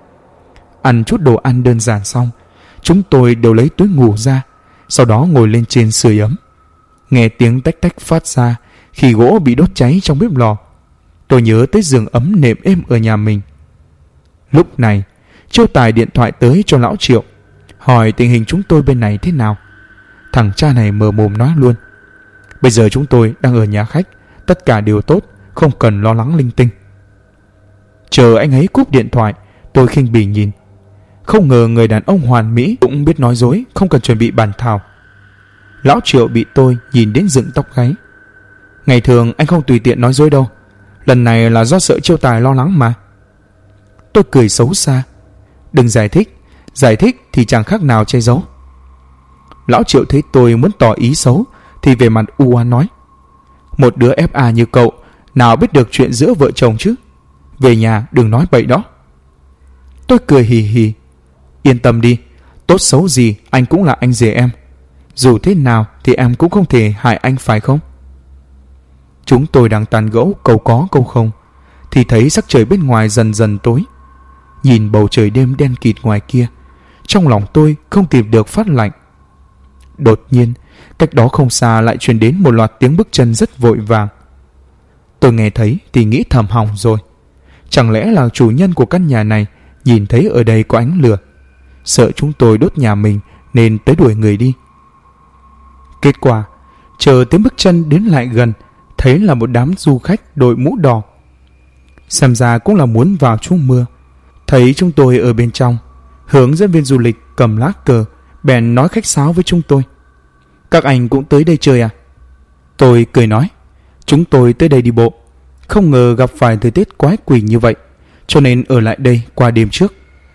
Ăn chút đồ ăn đơn giản xong, chúng tôi đều lấy túi ngủ ra, sau đó ngồi lên trên sưởi ấm. Nghe tiếng tách tách phát ra khi gỗ bị đốt cháy trong bếp lò. Tôi nhớ tới giường ấm nệm êm ở nhà mình. Lúc này, Chiêu Tài điện thoại tới cho lão Triệu, hỏi tình hình chúng tôi bên này thế nào. Thằng cha này mở mồm nói luôn: bây giờ chúng tôi đang ở nhà khách, tất cả đều tốt, không cần lo lắng linh tinh. Chờ anh ấy cúp điện thoại, tôi khinh bỉ nhìn. Không ngờ người đàn ông hoàn mỹ cũng biết nói dối, không cần chuẩn bị bàn thảo. Lão Triệu bị tôi nhìn đến dựng tóc gáy. Ngày thường anh không tùy tiện nói dối đâu, lần này là do sợ Chiêu Tài lo lắng mà. Tôi cười xấu xa: đừng giải thích thì chẳng khác nào che giấu. Lão Triệu thấy tôi muốn tỏ ý xấu thì về mặt u oán nói: một đứa FA như cậu nào biết được chuyện giữa vợ chồng chứ, về nhà đừng nói bậy đó. Tôi cười hì hì: yên tâm đi, tốt xấu gì anh cũng là anh rể em, dù thế nào thì em cũng không thể hại anh phải không? Chúng tôi đang tán gẫu câu có câu không thì thấy sắc trời bên ngoài dần dần tối. Nhìn bầu trời đêm đen kịt ngoài kia, trong lòng tôi không kìm được phát lạnh. Đột nhiên, cách đó không xa lại truyền đến một loạt tiếng bước chân rất vội vàng. Tôi nghe thấy thì nghĩ thầm hỏng rồi. Chẳng lẽ là chủ nhân của căn nhà này nhìn thấy ở đây có ánh lửa, sợ chúng tôi đốt nhà mình nên tới đuổi người đi. Kết quả, chờ tiếng bước chân đến lại gần, thấy là một đám du khách đội mũ đỏ. Xem ra cũng là muốn vào trú mưa. Thấy chúng tôi ở bên trong, hướng dẫn viên du lịch cầm lá cờ bèn nói khách sáo với chúng tôi: các anh cũng tới đây chơi à? Tôi cười nói: chúng tôi tới đây đi bộ, không ngờ gặp phải thời tiết quái quỷ như vậy, cho nên ở lại đây qua đêm trước.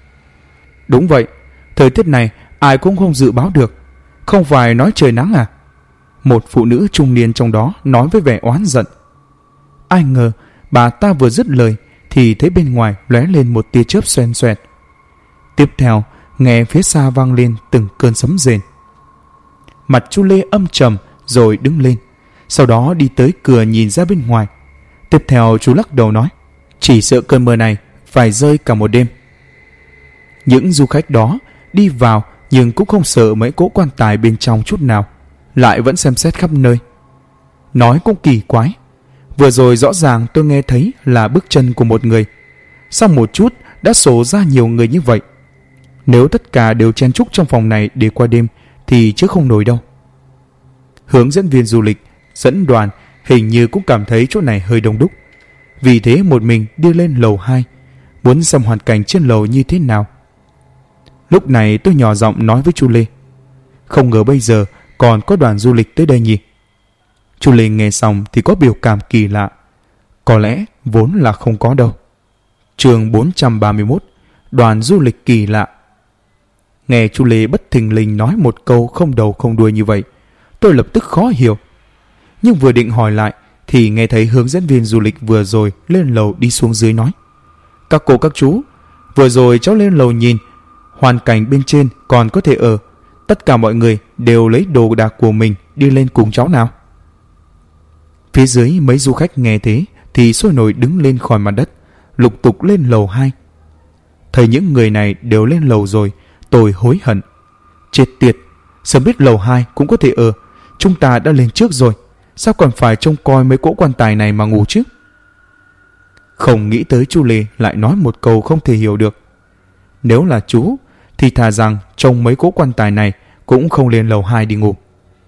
Đúng vậy, thời tiết này ai cũng không dự báo được, không phải nói trời nắng à? Một phụ nữ trung niên trong đó nói với vẻ oán giận. Ai ngờ bà ta vừa dứt lời thì thấy bên ngoài lóe lên một tia chớp xoèn xoẹt. Tiếp theo nghe phía xa vang lên từng cơn sấm rền. Mặt chú Lê âm trầm rồi đứng lên, sau đó đi tới cửa nhìn ra bên ngoài. Tiếp theo chú lắc đầu nói: chỉ sợ cơn mưa này phải rơi cả một đêm. Những du khách đó đi vào nhưng cũng không sợ mấy cỗ quan tài bên trong chút nào, lại vẫn xem xét khắp nơi. Nói cũng kỳ quái, vừa rồi rõ ràng tôi nghe thấy là bước chân của một người, sau một chút đã xổ ra nhiều người như vậy. Nếu tất cả đều chen chúc trong phòng này để qua đêm thì chứ không nổi đâu. Hướng dẫn viên du lịch dẫn đoàn hình như cũng cảm thấy chỗ này hơi đông đúc, vì thế một mình đi lên lầu 2, muốn xem hoàn cảnh trên lầu như thế nào. Lúc này tôi nhỏ giọng nói với chú Lê: không ngờ bây giờ còn có đoàn du lịch tới đây nhỉ? Chú Lê nghe xong thì có biểu cảm kỳ lạ. Có lẽ vốn là không có đâu. Chương 431: đoàn du lịch kỳ lạ. Nghe chú Lê bất thình lình nói một câu không đầu không đuôi như vậy, tôi lập tức khó hiểu. Nhưng vừa định hỏi lại thì nghe thấy hướng dẫn viên du lịch vừa rồi lên lầu đi xuống dưới nói: các cô các chú, vừa rồi cháu lên lầu nhìn, hoàn cảnh bên trên còn có thể ở. Tất cả mọi người đều lấy đồ đạc của mình đi lên cùng cháu nào. Phía dưới mấy du khách nghe thế thì sôi nổi đứng lên khỏi mặt đất, lục tục lên lầu 2. Thấy những người này đều lên lầu rồi, tôi hối hận. Chết tiệt, sớm biết lầu 2 cũng có thể ở, chúng ta đã lên trước rồi, sao còn phải trông coi mấy cỗ quan tài này mà ngủ chứ? Không nghĩ tới chú Lê lại nói một câu không thể hiểu được. Nếu là chú thì thà rằng trông mấy cỗ quan tài này cũng không lên lầu 2 đi ngủ.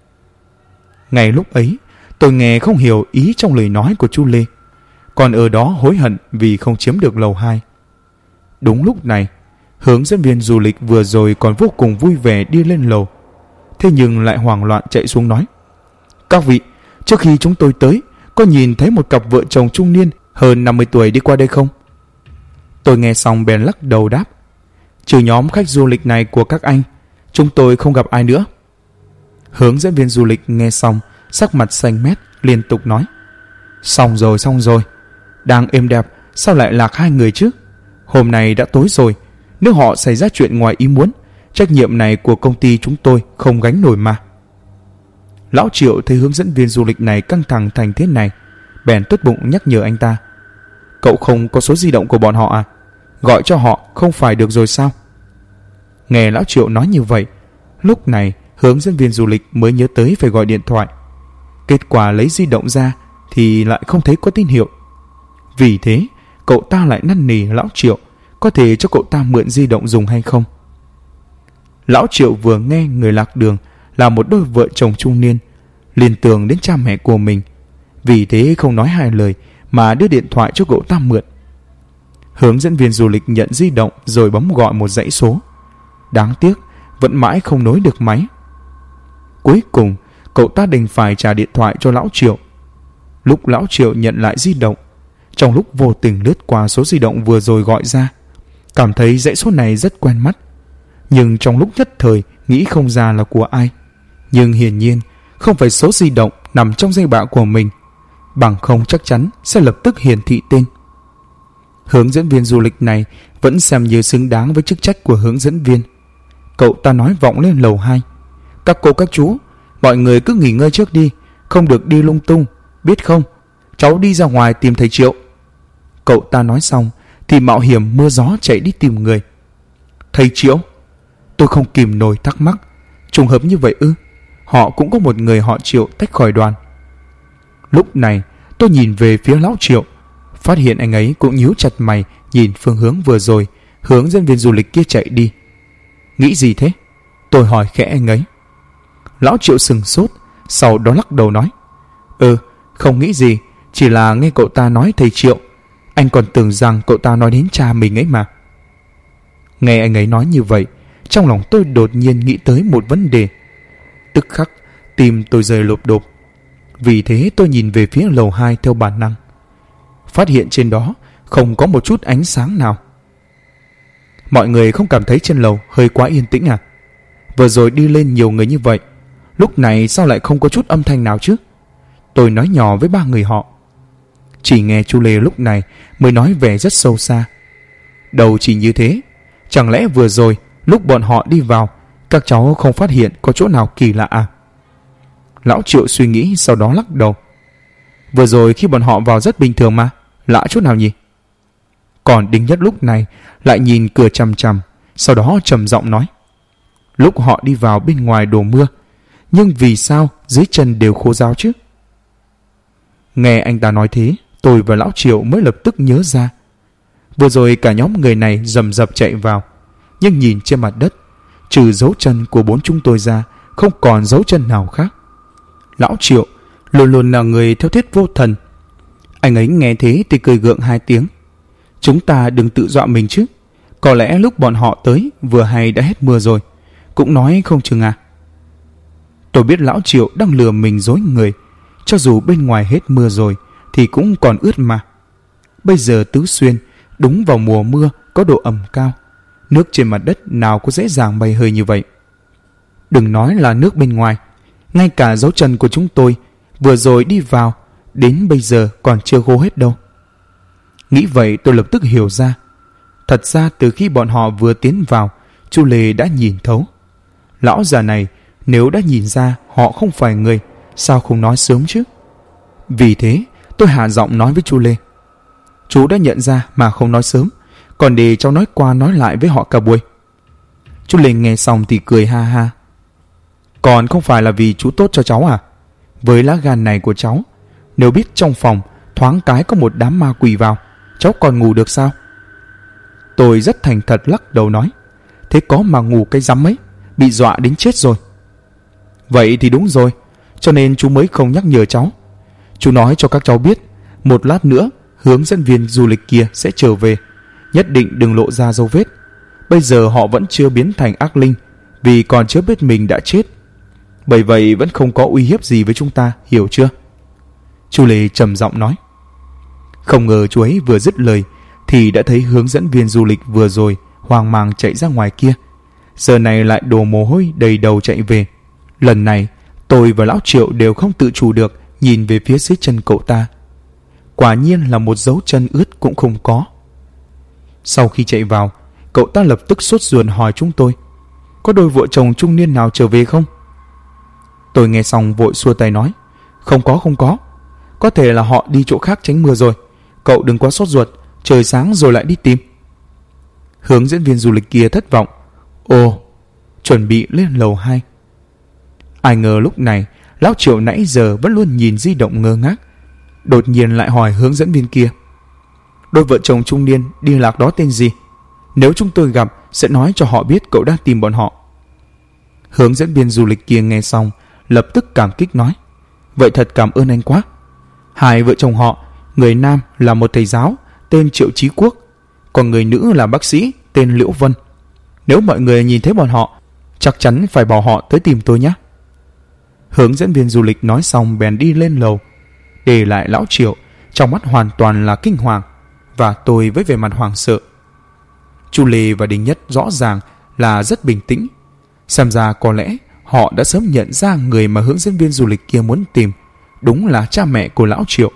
Ngay lúc ấy, tôi nghe không hiểu ý trong lời nói của chú Lê, còn ở đó hối hận vì không chiếm được lầu 2. Đúng lúc này, hướng dẫn viên du lịch vừa rồi còn vô cùng vui vẻ đi lên lầu, thế nhưng lại hoảng loạn chạy xuống nói: các vị, trước khi chúng tôi tới, có nhìn thấy một cặp vợ chồng trung niên hơn 50 tuổi đi qua đây không? Tôi nghe xong bèn lắc đầu đáp: trừ nhóm khách du lịch này của các anh, chúng tôi không gặp ai nữa. Hướng dẫn viên du lịch nghe xong, sắc mặt xanh mét, liên tục nói: xong rồi, đang êm đẹp, sao lại lạc hai người chứ? Hôm nay đã tối rồi, nếu họ xảy ra chuyện ngoài ý muốn, trách nhiệm này của công ty chúng tôi không gánh nổi mà. Lão Triệu thấy hướng dẫn viên du lịch này căng thẳng thành thế này, bèn tốt bụng nhắc nhở anh ta: cậu không có số di động của bọn họ à? Gọi cho họ không phải được rồi sao? Nghe lão Triệu nói như vậy, lúc này hướng dẫn viên du lịch mới nhớ tới phải gọi điện thoại. Kết quả lấy di động ra thì lại không thấy có tín hiệu. Vì thế cậu ta lại năn nỉ lão Triệu có thể cho cậu ta mượn di động dùng hay không. Lão Triệu vừa nghe người lạc đường là một đôi vợ chồng trung niên, liên tưởng đến cha mẹ của mình, vì thế không nói hai lời mà đưa điện thoại cho cậu ta mượn. Hướng dẫn viên du lịch nhận di động rồi bấm gọi một dãy số. Đáng tiếc vẫn mãi không nối được máy. Cuối cùng cậu ta đành phải trả điện thoại cho lão Triệu. Lúc lão Triệu nhận lại di động, trong lúc vô tình lướt qua số di động vừa rồi gọi ra, cảm thấy dãy số này rất quen mắt, nhưng trong lúc nhất thời nghĩ không ra là của ai. Nhưng hiển nhiên không phải số di động nằm trong danh bạ của mình, bằng không chắc chắn sẽ lập tức hiển thị tên. Hướng dẫn viên du lịch này vẫn xem như xứng đáng với chức trách của hướng dẫn viên. Cậu ta nói vọng lên lầu 2: "Các cô các chú, mọi người cứ nghỉ ngơi trước đi, không được đi lung tung, biết không? Cháu đi ra ngoài tìm thầy Triệu." Cậu ta nói xong thì mạo hiểm mưa gió chạy đi tìm người. Thầy Triệu? Tôi không kìm nổi thắc mắc, trùng hợp như vậy ư? Họ cũng có một người họ Triệu tách khỏi đoàn. Lúc này tôi nhìn về phía lão Triệu, phát hiện anh ấy cũng nhíu chặt mày nhìn phương hướng vừa rồi hướng dẫn viên du lịch kia chạy đi. Nghĩ gì thế? Tôi hỏi khẽ anh ấy. Lão Triệu sừng sốt, sau đó lắc đầu nói: Không nghĩ gì, chỉ là nghe cậu ta nói thầy Triệu, anh còn tưởng rằng cậu ta nói đến cha mình ấy mà. Nghe anh ấy nói như vậy, trong lòng tôi đột nhiên nghĩ tới một vấn đề. Tức khắc tim tôi rời lộp đột. Vì thế tôi nhìn về phía lầu 2 theo bản năng, phát hiện trên đó không có một chút ánh sáng nào. Mọi người không cảm thấy trên lầu hơi quá yên tĩnh à? Vừa rồi đi lên nhiều người như vậy, lúc này sao lại không có chút âm thanh nào chứ? Tôi nói nhỏ với ba người họ. Chỉ nghe chú Lê lúc này mới nói vẻ rất sâu xa: Đầu chỉ như thế, chẳng lẽ vừa rồi lúc bọn họ đi vào, các cháu không phát hiện có chỗ nào kỳ lạ à? Lão Triệu suy nghĩ sau đó lắc đầu. Vừa rồi khi bọn họ vào rất bình thường mà, lạ chỗ nào nhỉ? Còn Đinh Nhất lúc này lại nhìn cửa chằm chằm, sau đó trầm giọng nói: Lúc họ đi vào bên ngoài đổ mưa, nhưng vì sao dưới chân đều khô ráo chứ? Nghe anh ta nói thế, tôi và lão Triệu mới lập tức nhớ ra. Vừa rồi cả nhóm người này rầm rập chạy vào, nhưng nhìn trên mặt đất, trừ dấu chân của bốn chúng tôi ra, không còn dấu chân nào khác. Lão Triệu luôn luôn là người theo thuyết vô thần. Anh ấy nghe thế thì cười gượng hai tiếng. Chúng ta đừng tự dọa mình chứ. Có lẽ lúc bọn họ tới vừa hay đã hết mưa rồi, cũng nói không chừng à. Tôi biết lão Triệu đang lừa mình dối người. Cho dù bên ngoài hết mưa rồi thì cũng còn ướt mà. Bây giờ Tứ Xuyên đúng vào mùa mưa có độ ẩm cao, nước trên mặt đất nào có dễ dàng bay hơi như vậy. Đừng nói là nước bên ngoài, ngay cả dấu chân của chúng tôi vừa rồi đi vào đến bây giờ còn chưa khô hết đâu. Nghĩ vậy tôi lập tức hiểu ra. Thật ra từ khi bọn họ vừa tiến vào, chú Lê đã nhìn thấu. Lão già này nếu đã nhìn ra họ không phải người, sao không nói sớm chứ? Vì thế tôi hạ giọng nói với chú Lê: Chú đã nhận ra mà không nói sớm, còn để cháu nói qua nói lại với họ cả buổi. Chú Lê nghe xong thì cười ha ha: Còn không phải là vì chú tốt cho cháu à? Với lá gan này của cháu, nếu biết trong phòng thoáng cái có một đám ma quỷ vào, cháu còn ngủ được sao? Tôi rất thành thật lắc đầu nói: Thế có mà ngủ cái rắm ấy, bị dọa đến chết rồi. Vậy thì đúng rồi, cho nên chú mới không nhắc nhở cháu. Chú nói cho các cháu biết, một lát nữa hướng dẫn viên du lịch kia sẽ trở về, nhất định đừng lộ ra dấu vết. Bây giờ họ vẫn chưa biến thành ác linh, vì còn chưa biết mình đã chết. Bởi vậy vẫn không có uy hiếp gì với chúng ta, hiểu chưa? Chú Lê trầm giọng nói. Không ngờ chú ấy vừa dứt lời thì đã thấy hướng dẫn viên du lịch vừa rồi hoang mang chạy ra ngoài kia, giờ này lại đổ mồ hôi đầy đầu chạy về. Lần này tôi và lão Triệu đều không tự chủ được nhìn về phía dưới chân cậu ta. Quả nhiên là một dấu chân ướt cũng không có. Sau khi chạy vào, cậu ta lập tức sốt ruột hỏi chúng tôi: Có đôi vợ chồng trung niên nào trở về không? Tôi nghe xong vội xua tay nói: Không có. Có thể là họ đi chỗ khác tránh mưa rồi, Cậu đừng quá sốt ruột, trời sáng rồi lại đi tìm. Hướng dẫn viên du lịch kia thất vọng. Ồ, chuẩn bị lên lầu 2. Ai ngờ lúc này lão Triệu nãy giờ vẫn luôn nhìn di động ngơ ngác, đột nhiên lại hỏi hướng dẫn viên kia: đôi vợ chồng trung niên đi lạc đó tên gì? Nếu chúng tôi gặp sẽ nói cho họ biết cậu đang tìm bọn họ. Hướng dẫn viên du lịch kia nghe xong lập tức cảm kích nói: vậy thật cảm ơn anh quá. Hai vợ chồng họ, người nam là một thầy giáo tên Triệu Chí Quốc, còn người nữ là bác sĩ tên Liễu Vân. Nếu mọi người nhìn thấy bọn họ, chắc chắn phải bảo họ tới tìm tôi nhé. Hướng dẫn viên du lịch nói xong bèn đi lên lầu, để lại lão Triệu trong mắt hoàn toàn là kinh hoàng, và tôi với vẻ mặt hoảng sợ. Chu Lê và Đình Nhất rõ ràng là rất bình tĩnh, xem ra có lẽ họ đã sớm nhận ra người mà hướng dẫn viên du lịch kia muốn tìm đúng là cha mẹ của lão Triệu.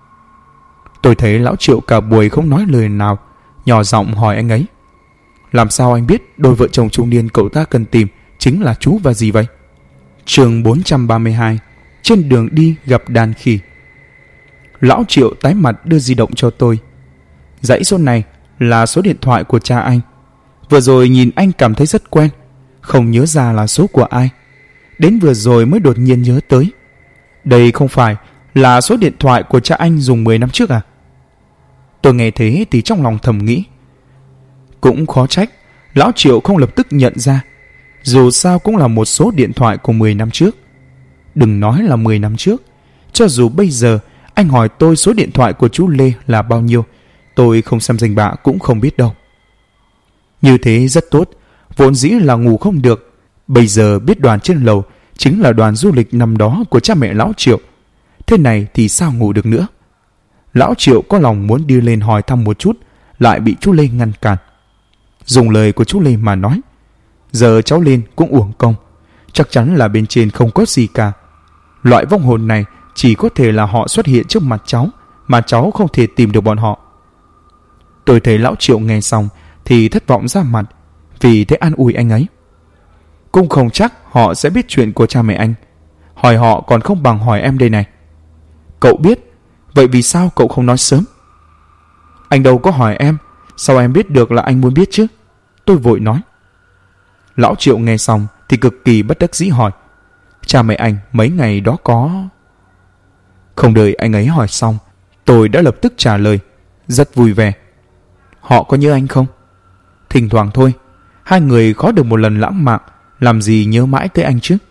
Tôi thấy lão Triệu cả buổi không nói lời nào, nhỏ giọng hỏi anh ấy: làm sao anh biết đôi vợ chồng trung niên cậu ta cần tìm chính là chú và dì vậy? Chương 432: trên đường đi gặp đàn khỉ. Lão Triệu tái mặt đưa di động cho tôi. Dãy số này là số điện thoại của cha anh. Vừa rồi nhìn anh cảm thấy rất quen, không nhớ ra là số của ai. Đến vừa rồi mới đột nhiên nhớ tới. Đây không phải là số điện thoại của cha anh dùng 10 năm trước à? Tôi nghe thế thì trong lòng thầm nghĩ, cũng khó trách lão Triệu không lập tức nhận ra, dù sao cũng là một số điện thoại của 10 năm trước. Đừng nói là 10 năm trước, cho dù bây giờ anh hỏi tôi số điện thoại của chú Lê là bao nhiêu, tôi không xem danh bạ cũng không biết đâu. Như thế rất tốt, vốn dĩ là ngủ không được, bây giờ biết đoàn trên lầu chính là đoàn du lịch năm đó của cha mẹ lão Triệu, thế này thì sao ngủ được nữa. Lão Triệu có lòng muốn đi lên hỏi thăm một chút, lại bị chú Lê ngăn cản. Dùng lời của chú Lê mà nói, giờ cháu lên cũng uổng công, chắc chắn là bên trên không có gì cả. Loại vong hồn này chỉ có thể là họ xuất hiện trước mặt cháu, mà cháu không thể tìm được bọn họ. Tôi thấy lão Triệu nghe xong thì thất vọng ra mặt, vì thế an ủi anh ấy: cũng không chắc họ sẽ biết chuyện của cha mẹ anh, hỏi họ còn không bằng hỏi em đây này. Cậu biết, vậy vì sao cậu không nói sớm? Anh đâu có hỏi em, sao em biết được là anh muốn biết chứ? Tôi vội nói. Lão Triệu nghe xong thì cực kỳ bất đắc dĩ hỏi: cha mẹ anh mấy ngày đó có... Không đợi anh ấy hỏi xong, tôi đã lập tức trả lời rất vui vẻ: họ có nhớ anh không? Thỉnh thoảng thôi, hai người khó được một lần lãng mạn, làm gì nhớ mãi tới anh chứ?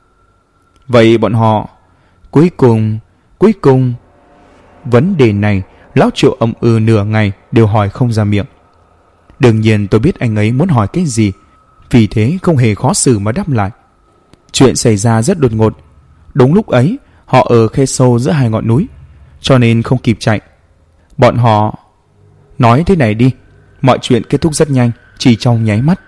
Vậy bọn họ cuối cùng... Vấn đề này lão Triệu ậm ừ nửa ngày đều hỏi không ra miệng. Đương nhiên tôi biết anh ấy muốn hỏi cái gì, vì thế không hề khó xử mà đáp lại. Chuyện xảy ra rất đột ngột. Đúng lúc ấy họ ở khe sâu giữa hai ngọn núi, cho nên không kịp chạy. Bọn họ... Nói thế này đi, mọi chuyện kết thúc rất nhanh, chỉ trong nháy mắt.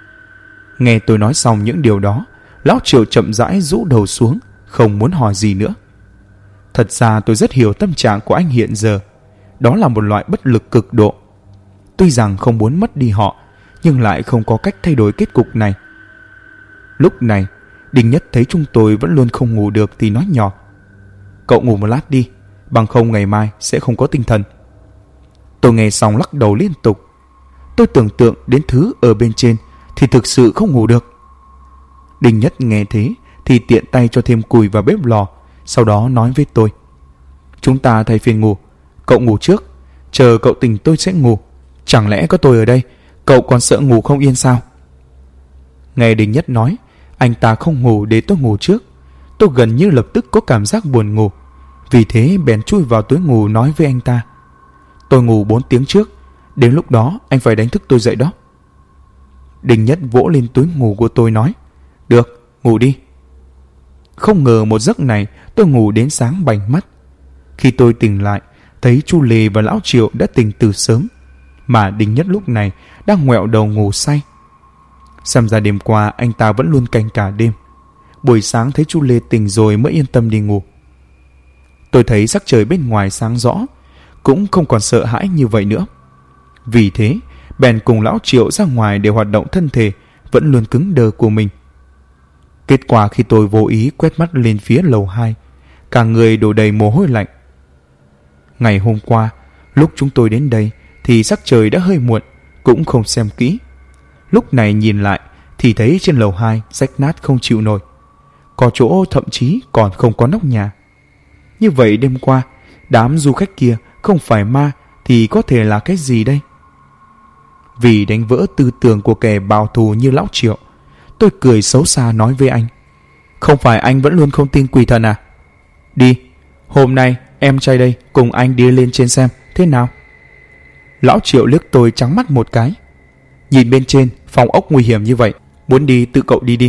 Nghe tôi nói xong những điều đó, lão Triệu chậm rãi rũ đầu xuống, không muốn hỏi gì nữa. Thật ra tôi rất hiểu tâm trạng của anh hiện giờ. Đó là một loại bất lực cực độ. Tuy rằng không muốn mất đi họ, nhưng lại không có cách thay đổi kết cục này. Lúc này Đình Nhất thấy chúng tôi vẫn luôn không ngủ được thì nói nhỏ: cậu ngủ một lát đi, bằng không ngày mai sẽ không có tinh thần. Tôi nghe xong lắc đầu liên tục. Tôi tưởng tượng đến thứ ở bên trên thì thực sự không ngủ được. Đình Nhất nghe thế thì tiện tay cho thêm củi vào bếp lò, sau đó nói với tôi: chúng ta thay phiên ngủ, cậu ngủ trước, chờ cậu tỉnh tôi sẽ ngủ. Chẳng lẽ có tôi ở đây, cậu còn sợ ngủ không yên sao? Nghe Đình Nhất nói anh ta không ngủ để tôi ngủ trước, tôi gần như lập tức có cảm giác buồn ngủ, vì thế bèn chui vào túi ngủ nói với anh ta: tôi ngủ 4 tiếng trước, đến lúc đó anh phải đánh thức tôi dậy đó. Đình Nhất vỗ lên túi ngủ của tôi nói: được, ngủ đi. Không ngờ một giấc này tôi ngủ đến sáng bành mắt. Khi tôi tỉnh lại, thấy chu Lê và lão Triệu đã tỉnh từ sớm, mà Đình Nhất lúc này đang ngoẹo đầu ngủ say. Xem ra đêm qua anh ta vẫn luôn canh cả đêm. Buổi sáng thấy chu Lê tỉnh rồi mới yên tâm đi ngủ. Tôi thấy sắc trời bên ngoài sáng rõ, cũng không còn sợ hãi như vậy nữa. Vì thế bèn cùng lão Triệu ra ngoài để hoạt động thân thể vẫn luôn cứng đờ của mình. Kết quả khi tôi vô ý quét mắt lên phía lầu 2, cả người đổ đầy mồ hôi lạnh. Ngày hôm qua Lúc chúng tôi đến đây thì sắc trời đã hơi muộn, cũng không xem kỹ. Lúc này nhìn lại thì thấy trên lầu 2 rách nát không chịu nổi, có chỗ thậm chí còn không có nóc nhà. Như vậy đêm qua đám du khách kia không phải ma thì có thể là cái gì đây? Vì đánh vỡ tư tưởng của kẻ bảo thù như lão Triệu, tôi cười xấu xa nói với anh: không phải anh vẫn luôn không tin quỷ thần à? Đi, hôm nay em trai đây cùng anh đi lên trên xem thế nào. Lão Triệu liếc tôi trắng mắt một cái: nhìn bên trên phòng ốc nguy hiểm như vậy, muốn đi tự cậu đi đi.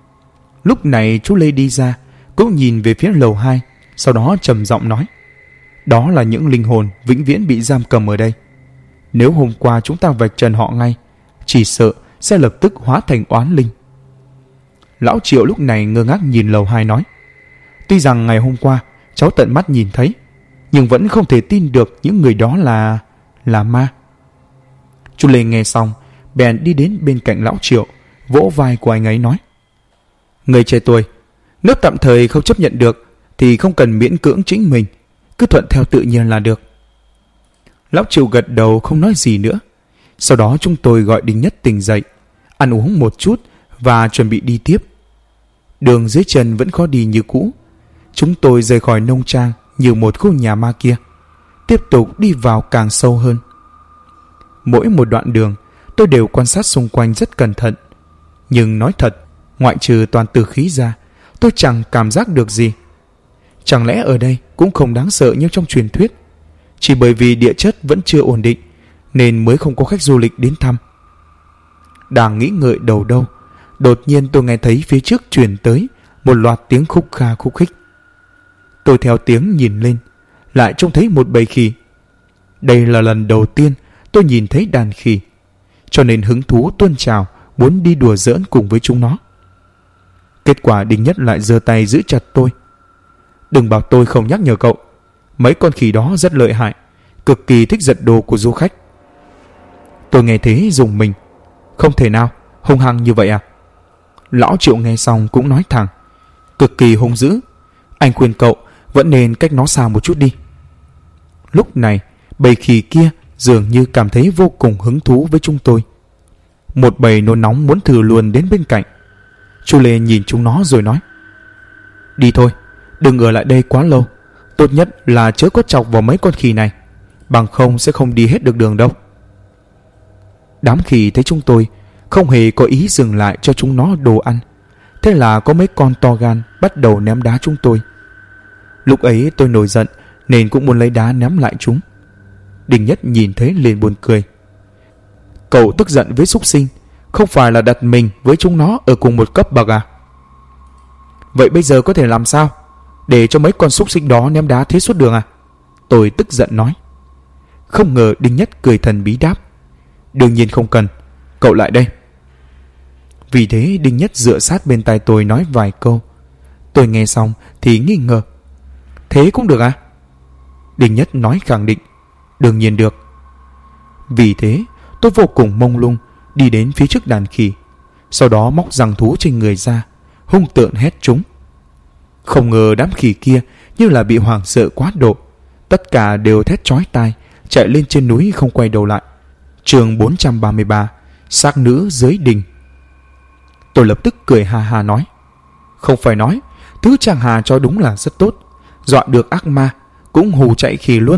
Lúc này chú Lê đi ra, cũng nhìn về phía lầu 2, sau đó trầm giọng nói: đó là những linh hồn vĩnh viễn bị giam cầm ở đây. Nếu hôm qua chúng ta vạch trần họ ngay, chỉ sợ sẽ lập tức hóa thành oán linh. Lão Triệu lúc này ngơ ngác nhìn lầu 2 nói: tuy rằng ngày hôm qua cháu tận mắt nhìn thấy, nhưng vẫn không thể tin được những người đó là ma. Chú Lê nghe xong bèn đi đến bên cạnh lão Triệu, vỗ vai của anh ấy nói: người trẻ tuổi, nếu tạm thời không chấp nhận được thì không cần miễn cưỡng chính mình, cứ thuận theo tự nhiên là được. Lão Triệu gật đầu không nói gì nữa. Sau đó chúng tôi gọi Đinh Nhất tỉnh dậy, ăn uống một chút và chuẩn bị đi tiếp. Đường dưới chân vẫn khó đi như cũ. Chúng tôi rời khỏi nông trang như một khu nhà ma kia, tiếp tục đi vào càng sâu hơn. Mỗi một đoạn đường tôi đều quan sát xung quanh rất cẩn thận, nhưng nói thật, ngoại trừ toàn tử khí ra, tôi chẳng cảm giác được gì. Chẳng lẽ ở đây cũng không đáng sợ như trong truyền thuyết? Chỉ bởi vì địa chất vẫn chưa ổn định nên mới không có khách du lịch đến thăm. Đang nghĩ ngợi đầu đâu, đột nhiên tôi nghe thấy phía trước truyền tới một loạt tiếng khúc kha khúc khích. Tôi theo tiếng nhìn lên, lại trông thấy một bầy khỉ. Đây là lần đầu tiên tôi nhìn thấy đàn khỉ, cho nên hứng thú tuôn trào, muốn đi đùa giỡn cùng với chúng nó. Kết quả Đinh Nhất lại giơ tay giữ chặt tôi: đừng bảo tôi không nhắc nhở cậu, mấy con khỉ đó rất lợi hại, cực kỳ thích giật đồ của du khách. Tôi nghe thế rùng mình: không thể nào, hung hăng như vậy à? Lão Triệu nghe xong cũng nói thẳng: cực kỳ hung dữ, anh khuyên cậu vẫn nên cách nó xa một chút đi. Lúc này bầy khỉ kia dường như cảm thấy vô cùng hứng thú với chúng tôi. Một bầy nôn nóng muốn thử luồn đến bên cạnh. Chú Lê nhìn chúng nó rồi nói: đi thôi, đừng ở lại đây quá lâu, tốt nhất là chớ có chọc vào mấy con khỉ này, bằng không sẽ không đi hết được đường đâu. Đám khỉ thấy chúng tôi không hề có ý dừng lại cho chúng nó đồ ăn, thế là có mấy con to gan bắt đầu ném đá chúng tôi. Lúc ấy tôi nổi giận nên cũng muốn lấy đá ném lại chúng. Đinh Nhất nhìn thấy liền buồn cười: cậu tức giận với súc sinh, không phải là đặt mình với chúng nó ở cùng một cấp bậc à? Vậy bây giờ có thể làm sao? Để cho mấy con súc sinh đó ném đá thế suốt đường à? Tôi tức giận nói. Không ngờ Đinh Nhất cười thần bí đáp: đương nhiên không cần, cậu lại đây. Vì thế Đinh Nhất dựa sát bên tai tôi nói vài câu. Tôi nghe xong thì nghi ngờ: thế cũng được à? Đinh Nhất nói khẳng định: đương nhiên được. Vì thế tôi vô cùng mông lung đi đến phía trước đàn khỉ, sau đó móc răng thú trên người ra, hung tợn hét chúng. Không ngờ đám khỉ kia như là bị hoảng sợ quá độ, tất cả đều thét chói tai, chạy lên trên núi không quay đầu lại. Chương 433: xác nữ dưới đình. Tôi lập tức cười ha ha nói: không phải nói thứ chàng Hà cho đúng là rất tốt, dọa được ác ma cũng hù chạy khỉ luôn.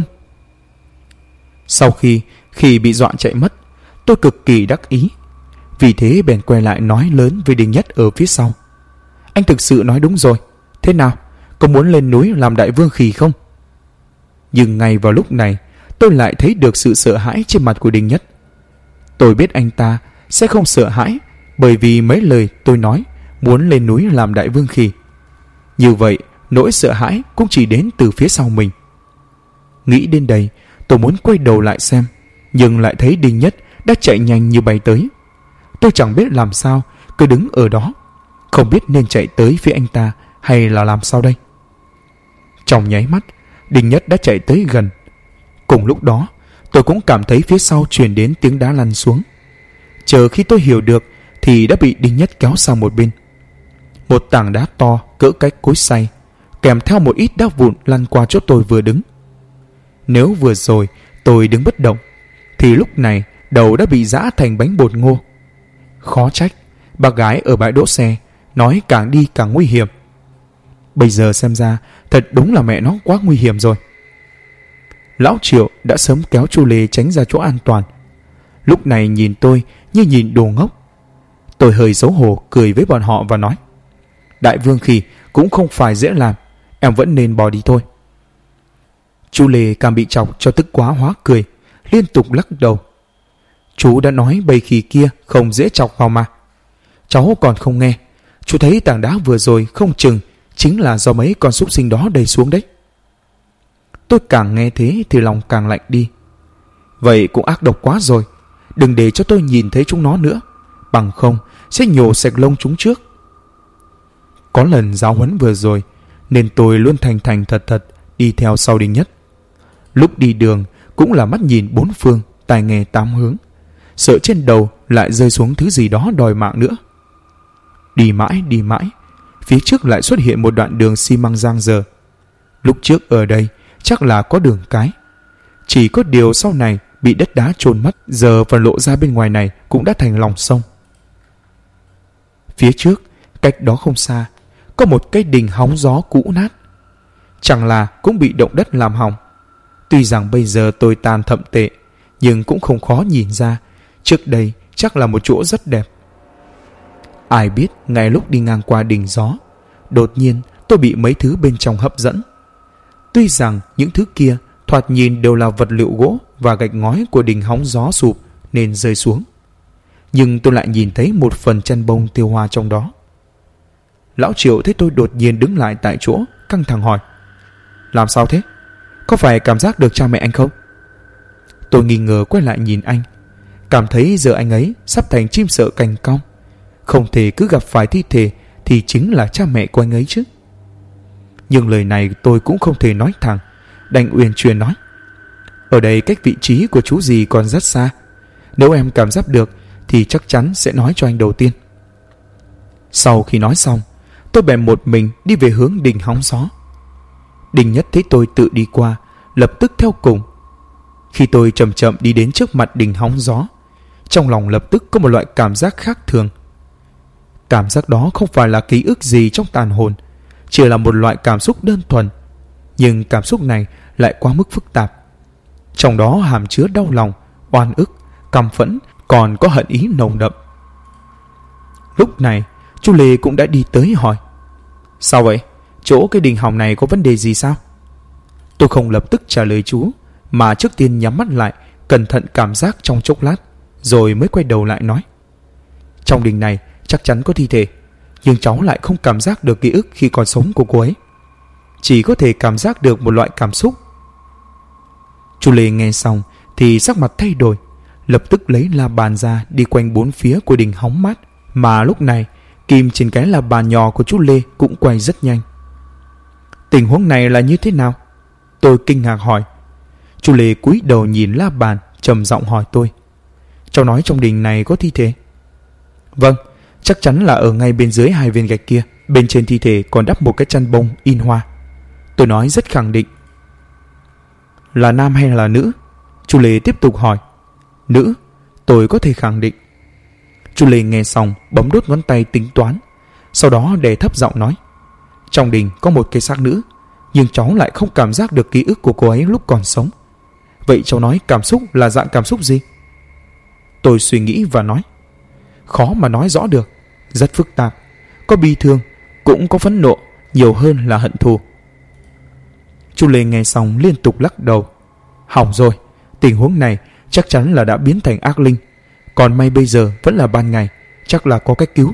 Sau khi khỉ bị dọa chạy mất, tôi cực kỳ đắc ý, vì thế bèn quay lại nói lớn với Đinh Nhất ở phía sau: anh thực sự nói đúng rồi, thế nào, có muốn lên núi làm đại vương khỉ không? Nhưng ngay vào lúc này tôi lại thấy được sự sợ hãi trên mặt của Đinh Nhất. Tôi biết anh ta sẽ không sợ hãi, bởi vì mấy lời tôi nói muốn lên núi làm đại vương khỉ. Như vậy nỗi sợ hãi cũng chỉ đến từ phía sau mình. Nghĩ đến đây, tôi muốn quay đầu lại xem, nhưng lại thấy Đinh Nhất đã chạy nhanh như bay tới. Tôi chẳng biết làm sao, cứ đứng ở đó, không biết nên chạy tới phía anh ta hay là làm sao đây. Trong nháy mắt, Đinh Nhất đã chạy tới gần. Cùng lúc đó, tôi cũng cảm thấy phía sau truyền đến tiếng đá lăn xuống. Chờ khi tôi hiểu được thì đã bị Đinh Nhất kéo sang một bên. Một tảng đá to cỡ cái cối xay, kèm theo một ít đá vụn lăn qua chỗ tôi vừa đứng. Nếu vừa rồi Tôi đứng bất động, thì lúc này đầu đã bị giã thành bánh bột ngô. Khó trách bác gái ở bãi đỗ xe nói càng đi càng nguy hiểm. Bây giờ xem ra thật đúng là mẹ nó quá nguy hiểm rồi. Lão Triệu đã sớm kéo Chu Lê tránh ra chỗ an toàn. Lúc này nhìn tôi như nhìn đồ ngốc. Tôi hơi xấu hổ cười với bọn họ và nói: Đại vương khỉ cũng không phải dễ làm, em vẫn nên bỏ đi thôi. Chu Lê càng bị chọc cho tức quá hóa cười, liên tục lắc đầu. Chú đã nói bầy khỉ kia không dễ chọc vào mà. Cháu còn không nghe. Chú thấy tảng đá vừa rồi không chừng chính là do mấy con súc sinh đó đẩy xuống đấy. Tôi càng nghe thế thì lòng càng lạnh đi. Vậy cũng ác độc quá rồi. Đừng để cho tôi nhìn thấy chúng nó nữa, bằng không sẽ nhổ sạch lông chúng trước. Có lần giáo huấn vừa rồi nên tôi luôn thành thành thật thật đi theo sau Đinh Nhất. Lúc đi đường cũng là mắt nhìn bốn phương, tai nghe tám hướng, sợ trên đầu lại rơi xuống thứ gì đó đòi mạng nữa. Đi mãi, phía trước lại xuất hiện một đoạn đường xi măng giang dở. Lúc trước ở đây chắc là có đường cái, chỉ có điều sau này bị đất đá chôn mất, giờ phần lộ ra bên ngoài này cũng đã thành lòng sông. Phía trước, cách đó không xa, có một cái đình hóng gió cũ nát, chẳng là cũng bị động đất làm hỏng. Tuy rằng bây giờ tôi tàn thậm tệ, nhưng cũng không khó nhìn ra trước đây chắc là một chỗ rất đẹp. Ai biết ngay lúc đi ngang qua đình gió, đột nhiên tôi bị mấy thứ bên trong hấp dẫn. Tuy rằng những thứ kia thoạt nhìn đều là vật liệu gỗ và gạch ngói của đình hóng gió sụp nên rơi xuống, nhưng tôi lại nhìn thấy một phần chân bông tiêu hoa trong đó. Lão Triệu thấy tôi đột nhiên đứng lại tại chỗ, căng thẳng hỏi: Làm sao thế? Có phải cảm giác được cha mẹ anh không? Tôi nghi ngờ quay lại nhìn anh, cảm thấy giờ anh ấy sắp thành chim sợ cành cong, không thể cứ gặp phải thi thể thì chính là cha mẹ của anh ấy chứ. Nhưng lời này tôi cũng không thể nói thẳng, đành uyển chuyển nói: Ở đây cách vị trí của chú dì còn rất xa. Nếu em cảm giác được thì chắc chắn sẽ nói cho anh đầu tiên. Sau khi nói xong, tôi bèn một mình đi về hướng đình hóng gió. Đinh Nhất thấy tôi tự đi qua, lập tức theo cùng. Khi tôi chậm chậm đi đến trước mặt đình hóng gió, trong lòng lập tức có một loại cảm giác khác thường. Cảm giác đó không phải là ký ức gì trong tàn hồn, chỉ là một loại cảm xúc đơn thuần. Nhưng cảm xúc này lại quá mức phức tạp. Trong đó hàm chứa đau lòng, oan ức, căm phẫn, còn có hận ý nồng đậm. Lúc này chú Lê cũng đã đi tới hỏi: Sao vậy? Chỗ cái đình hòm này có vấn đề gì sao? Tôi không lập tức trả lời chú, mà trước tiên nhắm mắt lại, cẩn thận cảm giác trong chốc lát, rồi mới quay đầu lại nói: Trong đình này chắc chắn có thi thể, nhưng cháu lại không cảm giác được ký ức khi còn sống của cô ấy, chỉ có thể cảm giác được một loại cảm xúc. Chú Lê nghe xong thì sắc mặt thay đổi, lập tức lấy la bàn ra đi quanh bốn phía của đình hóng mát. Mà lúc này kim trên cái la bàn nhỏ của chú Lê cũng quay rất nhanh. Tình huống này là như thế nào? Tôi kinh ngạc hỏi. Chú Lê cúi đầu nhìn la bàn, trầm giọng hỏi tôi: Cháu nói trong đình này có thi thể? Vâng, chắc chắn là ở ngay bên dưới hai viên gạch kia. Bên trên thi thể còn đắp một cái chăn bông in hoa. Tôi nói rất khẳng định. Là nam hay là nữ? Chú Lê tiếp tục hỏi. Nữ, tôi có thể khẳng định. Chú Lê nghe xong bấm đốt ngón tay tính toán, sau đó đè thấp giọng nói: Trong đình có một cái xác nữ, nhưng cháu lại không cảm giác được ký ức của cô ấy lúc còn sống. Vậy cháu nói cảm xúc là dạng cảm xúc gì? Tôi suy nghĩ và nói: Khó mà nói rõ được, rất phức tạp, có bi thương, cũng có phẫn nộ, nhiều hơn là hận thù. Chú Lê nghe xong liên tục lắc đầu. Hỏng rồi, tình huống này chắc chắn là đã biến thành ác linh. Còn may bây giờ vẫn là ban ngày, chắc là có cách cứu.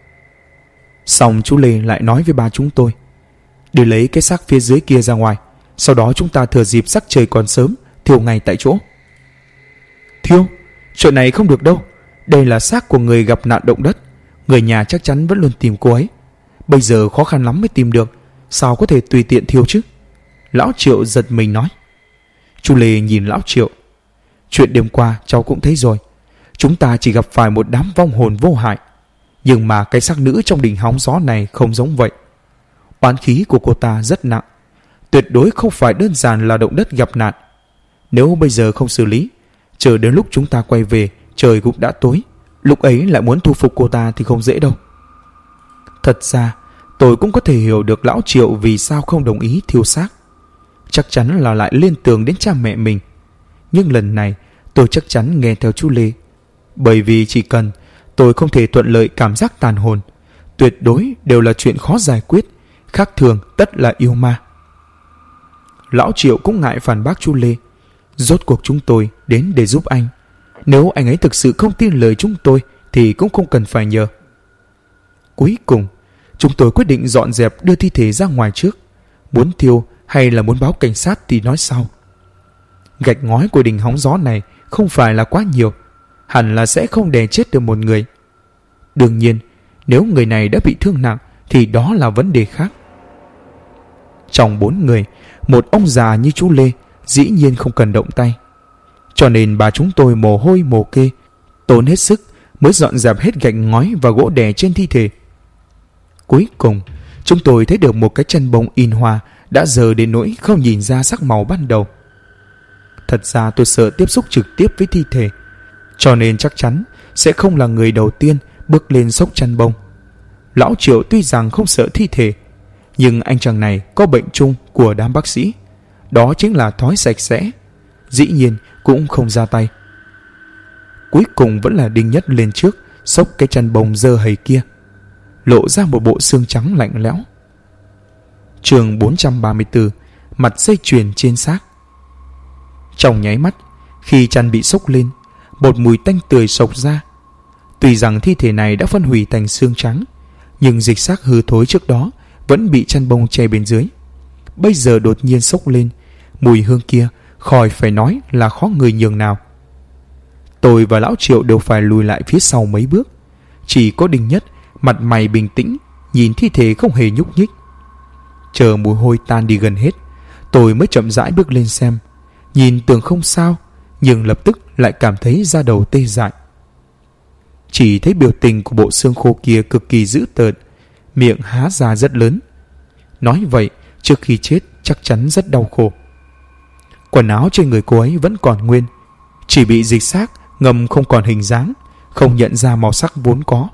Xong chú Lê lại nói với ba chúng tôi: Để lấy cái xác phía dưới kia ra ngoài, sau đó chúng ta thừa dịp sắc trời còn sớm thiêu ngay tại chỗ. Thiêu? Chuyện này không được đâu. Đây là xác của người gặp nạn động đất, người nhà chắc chắn vẫn luôn tìm cô ấy. Bây giờ khó khăn lắm mới tìm được, sao có thể tùy tiện thiêu chứ? Lão Triệu giật mình nói. Chú Lê nhìn Lão Triệu: Chuyện đêm qua cháu cũng thấy rồi, chúng ta chỉ gặp phải một đám vong hồn vô hại, nhưng mà cái xác nữ trong đình hóng gió này không giống vậy. Oán khí của cô ta rất nặng, tuyệt đối không phải đơn giản là động đất gặp nạn. Nếu bây giờ không xử lý, chờ đến lúc chúng ta quay về, trời cũng đã tối. Lúc ấy lại muốn thu phục cô ta thì không dễ đâu. Thật ra tôi cũng có thể hiểu được lão Triệu vì sao không đồng ý thiêu xác. Chắc chắn là lại liên tưởng đến cha mẹ mình. Nhưng lần này tôi chắc chắn nghe theo chú Lê. Bởi vì chỉ cần tôi không thể thuận lợi cảm giác tàn hồn, tuyệt đối đều là chuyện khó giải quyết, khác thường tất là yêu ma. Lão Triệu cũng ngại phản bác chú Lê. Rốt cuộc chúng tôi đến để giúp anh. Nếu anh ấy thực sự không tin lời chúng tôi thì cũng không cần phải nhờ. Cuối cùng chúng tôi quyết định dọn dẹp, đưa thi thể ra ngoài trước. Muốn thiêu hay là muốn báo cảnh sát thì nói sau. Gạch ngói của đình hóng gió này không phải là quá nhiều, hẳn là sẽ không đè chết được một người. Đương nhiên nếu người này đã bị thương nặng thì đó là vấn đề khác. Trong 4 người, một ông già như chú Lê dĩ nhiên không cần động tay. Cho nên bà chúng tôi mồ hôi mồ kê, tốn hết sức mới dọn dẹp hết gạch ngói và gỗ đè trên thi thể. Cuối cùng chúng tôi thấy được một cái chân bông in hoa đã dờ đến nỗi không nhìn ra sắc màu ban đầu. Thật ra tôi sợ tiếp xúc trực tiếp với thi thể, cho nên chắc chắn sẽ không là người đầu tiên bước lên xốc chăn bông. Lão Triệu tuy rằng không sợ thi thể, nhưng anh chàng này có bệnh chung của đám bác sĩ, đó chính là thói sạch sẽ. Dĩ nhiên cũng không ra tay. Cuối cùng vẫn là Đinh Nhất lên trước, xốc cái chăn bông dơ hầy kia, lộ ra một bộ xương trắng lạnh lẽo. Chương 434, mặt dây chuyền trên xác. Trong nháy mắt, khi chăn bị xốc lên, một mùi tanh tươi xộc ra. Tuy rằng thi thể này đã phân hủy thành xương trắng, nhưng dịch xác hư thối trước đó vẫn bị chăn bông che bên dưới. Bây giờ đột nhiên xốc lên, mùi hương kia khỏi phải nói là khó người nhường nào. Tôi và lão Triệu đều phải lùi lại phía sau mấy bước. Chỉ có Đinh Nhất mặt mày bình tĩnh, nhìn thi thể không hề nhúc nhích. Chờ mùi hôi tan đi gần hết, tôi mới chậm rãi bước lên xem. Nhìn tưởng không sao, nhưng lập tức lại cảm thấy da đầu tê dại. Chỉ thấy biểu tình của bộ xương khô kia cực kỳ dữ tợn, miệng há ra rất lớn. Nói vậy, trước khi chết chắc chắn rất đau khổ. Quần áo trên người cô ấy vẫn còn nguyên, chỉ bị dịch xác ngầm không còn hình dáng, không nhận ra màu sắc vốn có.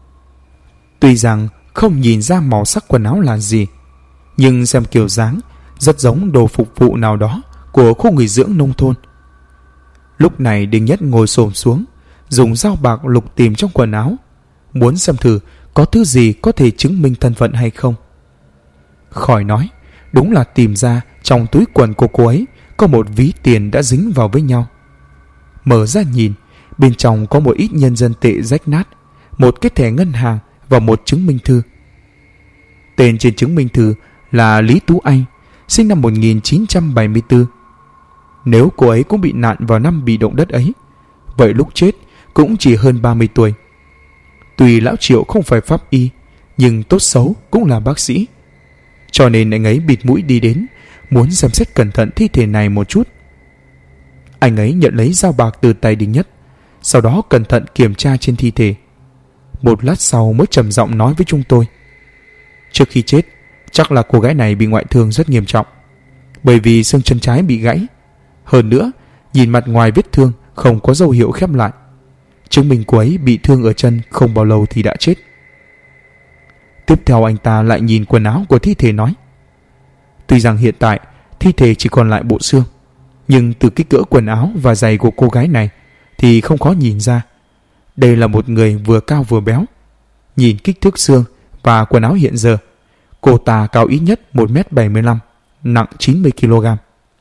Tuy rằng không nhìn ra màu sắc quần áo là gì, nhưng xem kiểu dáng rất giống đồ phục vụ nào đó của khu nghỉ dưỡng nông thôn. Lúc này Đinh Nhất ngồi xổm xuống, dùng dao bạc lục tìm trong quần áo, muốn xem thử có thứ gì có thể chứng minh thân phận hay không. Khỏi nói, đúng là tìm ra trong túi quần của cô ấy có một ví tiền đã dính vào với nhau. Mở ra nhìn, bên trong có một ít nhân dân tệ rách nát, một cái thẻ ngân hàng và một chứng minh thư. Tên trên chứng minh thư là Lý Tú Anh, sinh năm 1974. Nếu cô ấy cũng bị nạn vào năm bị động đất ấy, vậy lúc chết cũng chỉ hơn 30 tuổi. Tuy lão Triệu không phải pháp y, nhưng tốt xấu cũng là bác sĩ, cho nên anh ấy bịt mũi đi đến, muốn xem xét cẩn thận thi thể này một chút. Anh ấy nhận lấy dao bạc từ tay Đinh Nhất, sau đó cẩn thận kiểm tra trên thi thể. Một lát sau mới trầm giọng nói với chúng tôi: trước khi chết, chắc là cô gái này bị ngoại thương rất nghiêm trọng, bởi vì xương chân trái bị gãy. Hơn nữa, nhìn mặt ngoài vết thương không có dấu hiệu khép lại, chứng minh cô ấy bị thương ở chân không bao lâu thì đã chết. Tiếp theo anh ta lại nhìn quần áo của thi thể nói: tuy rằng hiện tại thi thể chỉ còn lại bộ xương, nhưng từ kích cỡ quần áo và giày của cô gái này thì không khó nhìn ra đây là một người vừa cao vừa béo. Nhìn kích thước xương và quần áo hiện giờ, cô ta cao ít nhất 1m75, nặng 90kg.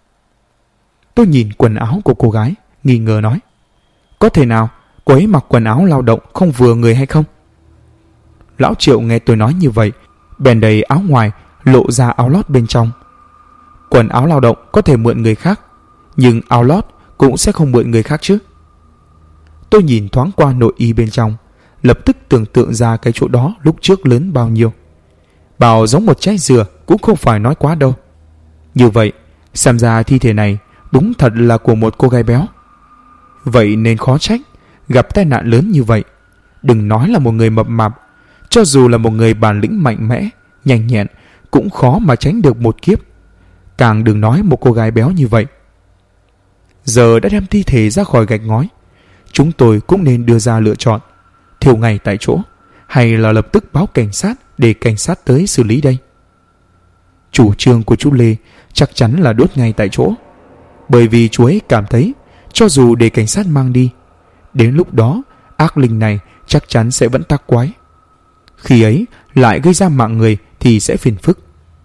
Tôi nhìn quần áo của cô gái, nghi ngờ nói: có thể nào cô ấy mặc quần áo lao động không vừa người hay không? Lão Triệu nghe tôi nói như vậy, bèn đầy áo ngoài lộ ra áo lót bên trong. Quần áo lao động có thể mượn người khác, nhưng áo lót cũng sẽ không mượn người khác chứ. Tôi nhìn thoáng qua nội y bên trong, lập tức tưởng tượng ra cái chỗ đó lúc trước lớn bao nhiêu. Bảo giống một trái dừa cũng không phải nói quá đâu. Như vậy, xem ra thi thể này đúng thật là của một cô gái béo. Vậy nên khó trách gặp tai nạn lớn như vậy. Đừng nói là một người mập mạp, cho dù là một người bản lĩnh mạnh mẽ, nhanh nhẹn cũng khó mà tránh được một kiếp. Càng đừng nói một cô gái béo như vậy. Giờ đã đem thi thể ra khỏi gạch ngói, chúng tôi cũng nên đưa ra lựa chọn: thiêu ngay tại chỗ hay là lập tức báo cảnh sát để cảnh sát tới xử lý đây? Chủ trương của chú Lê chắc chắn là đốt ngay tại chỗ, bởi vì chú ấy cảm thấy cho dù để cảnh sát mang đi, đến lúc đó ác linh này chắc chắn sẽ vẫn tác quái. Khi ấy lại gây ra mạng người thì sẽ phiền phức.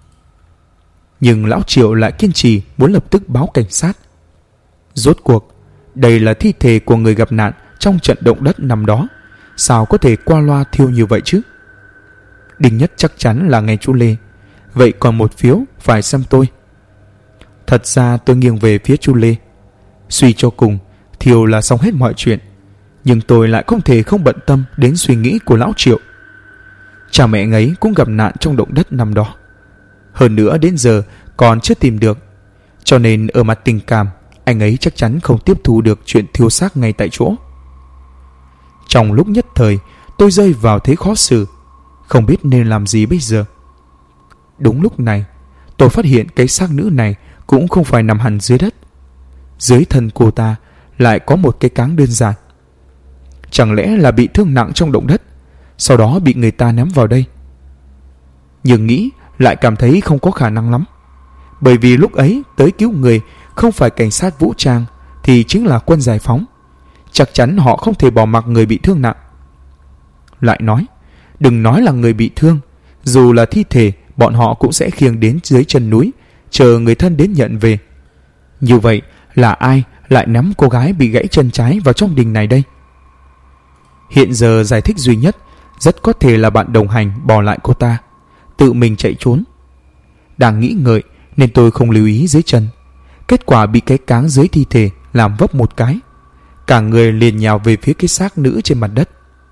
Nhưng lão Triệu lại kiên trì muốn lập tức báo cảnh sát. Rốt cuộc đây là thi thể của người gặp nạn trong trận động đất năm đó, sao có thể qua loa thiêu như vậy chứ? Đinh Nhất chắc chắn là nghe chú Lê, vậy còn một phiếu phải xem tôi. Thật ra tôi nghiêng về phía chú Lê. Suy cho cùng, thiêu là xong hết mọi chuyện, nhưng tôi lại không thể không bận tâm đến suy nghĩ của lão Triệu. Cha mẹ anh ấy cũng gặp nạn trong động đất năm đó, hơn nữa đến giờ còn chưa tìm được, cho nên ở mặt tình cảm anh ấy chắc chắn không tiếp thu được chuyện thiêu xác ngay tại chỗ. Trong lúc nhất thời, tôi rơi vào thế khó xử, không biết nên làm gì bây giờ. Đúng lúc này, tôi phát hiện cái xác nữ này cũng không phải nằm hẳn dưới đất. Dưới thân cô ta lại có một cái cáng đơn giản. Chẳng lẽ là bị thương nặng trong động đất, sau đó bị người ta ném vào đây? Nhưng nghĩ lại cảm thấy không có khả năng lắm, bởi vì lúc ấy tới cứu người không phải cảnh sát vũ trang thì chính là quân giải phóng. Chắc chắn họ không thể bỏ mặc người bị thương nặng. Lại nói, đừng nói là người bị thương, dù là thi thể bọn họ cũng sẽ khiêng đến dưới chân núi, chờ người thân đến nhận về. Như vậy là ai lại ném cô gái bị gãy chân trái vào trong đình này đây? Hiện giờ giải thích duy nhất rất có thể là bạn đồng hành bỏ lại cô ta, tự mình chạy trốn. Đang nghĩ ngợi nên tôi không lưu ý dưới chân, kết quả bị cái cáng dưới thi thể làm vấp một cái, cả người liền nhào về phía cái xác nữ trên mặt đất.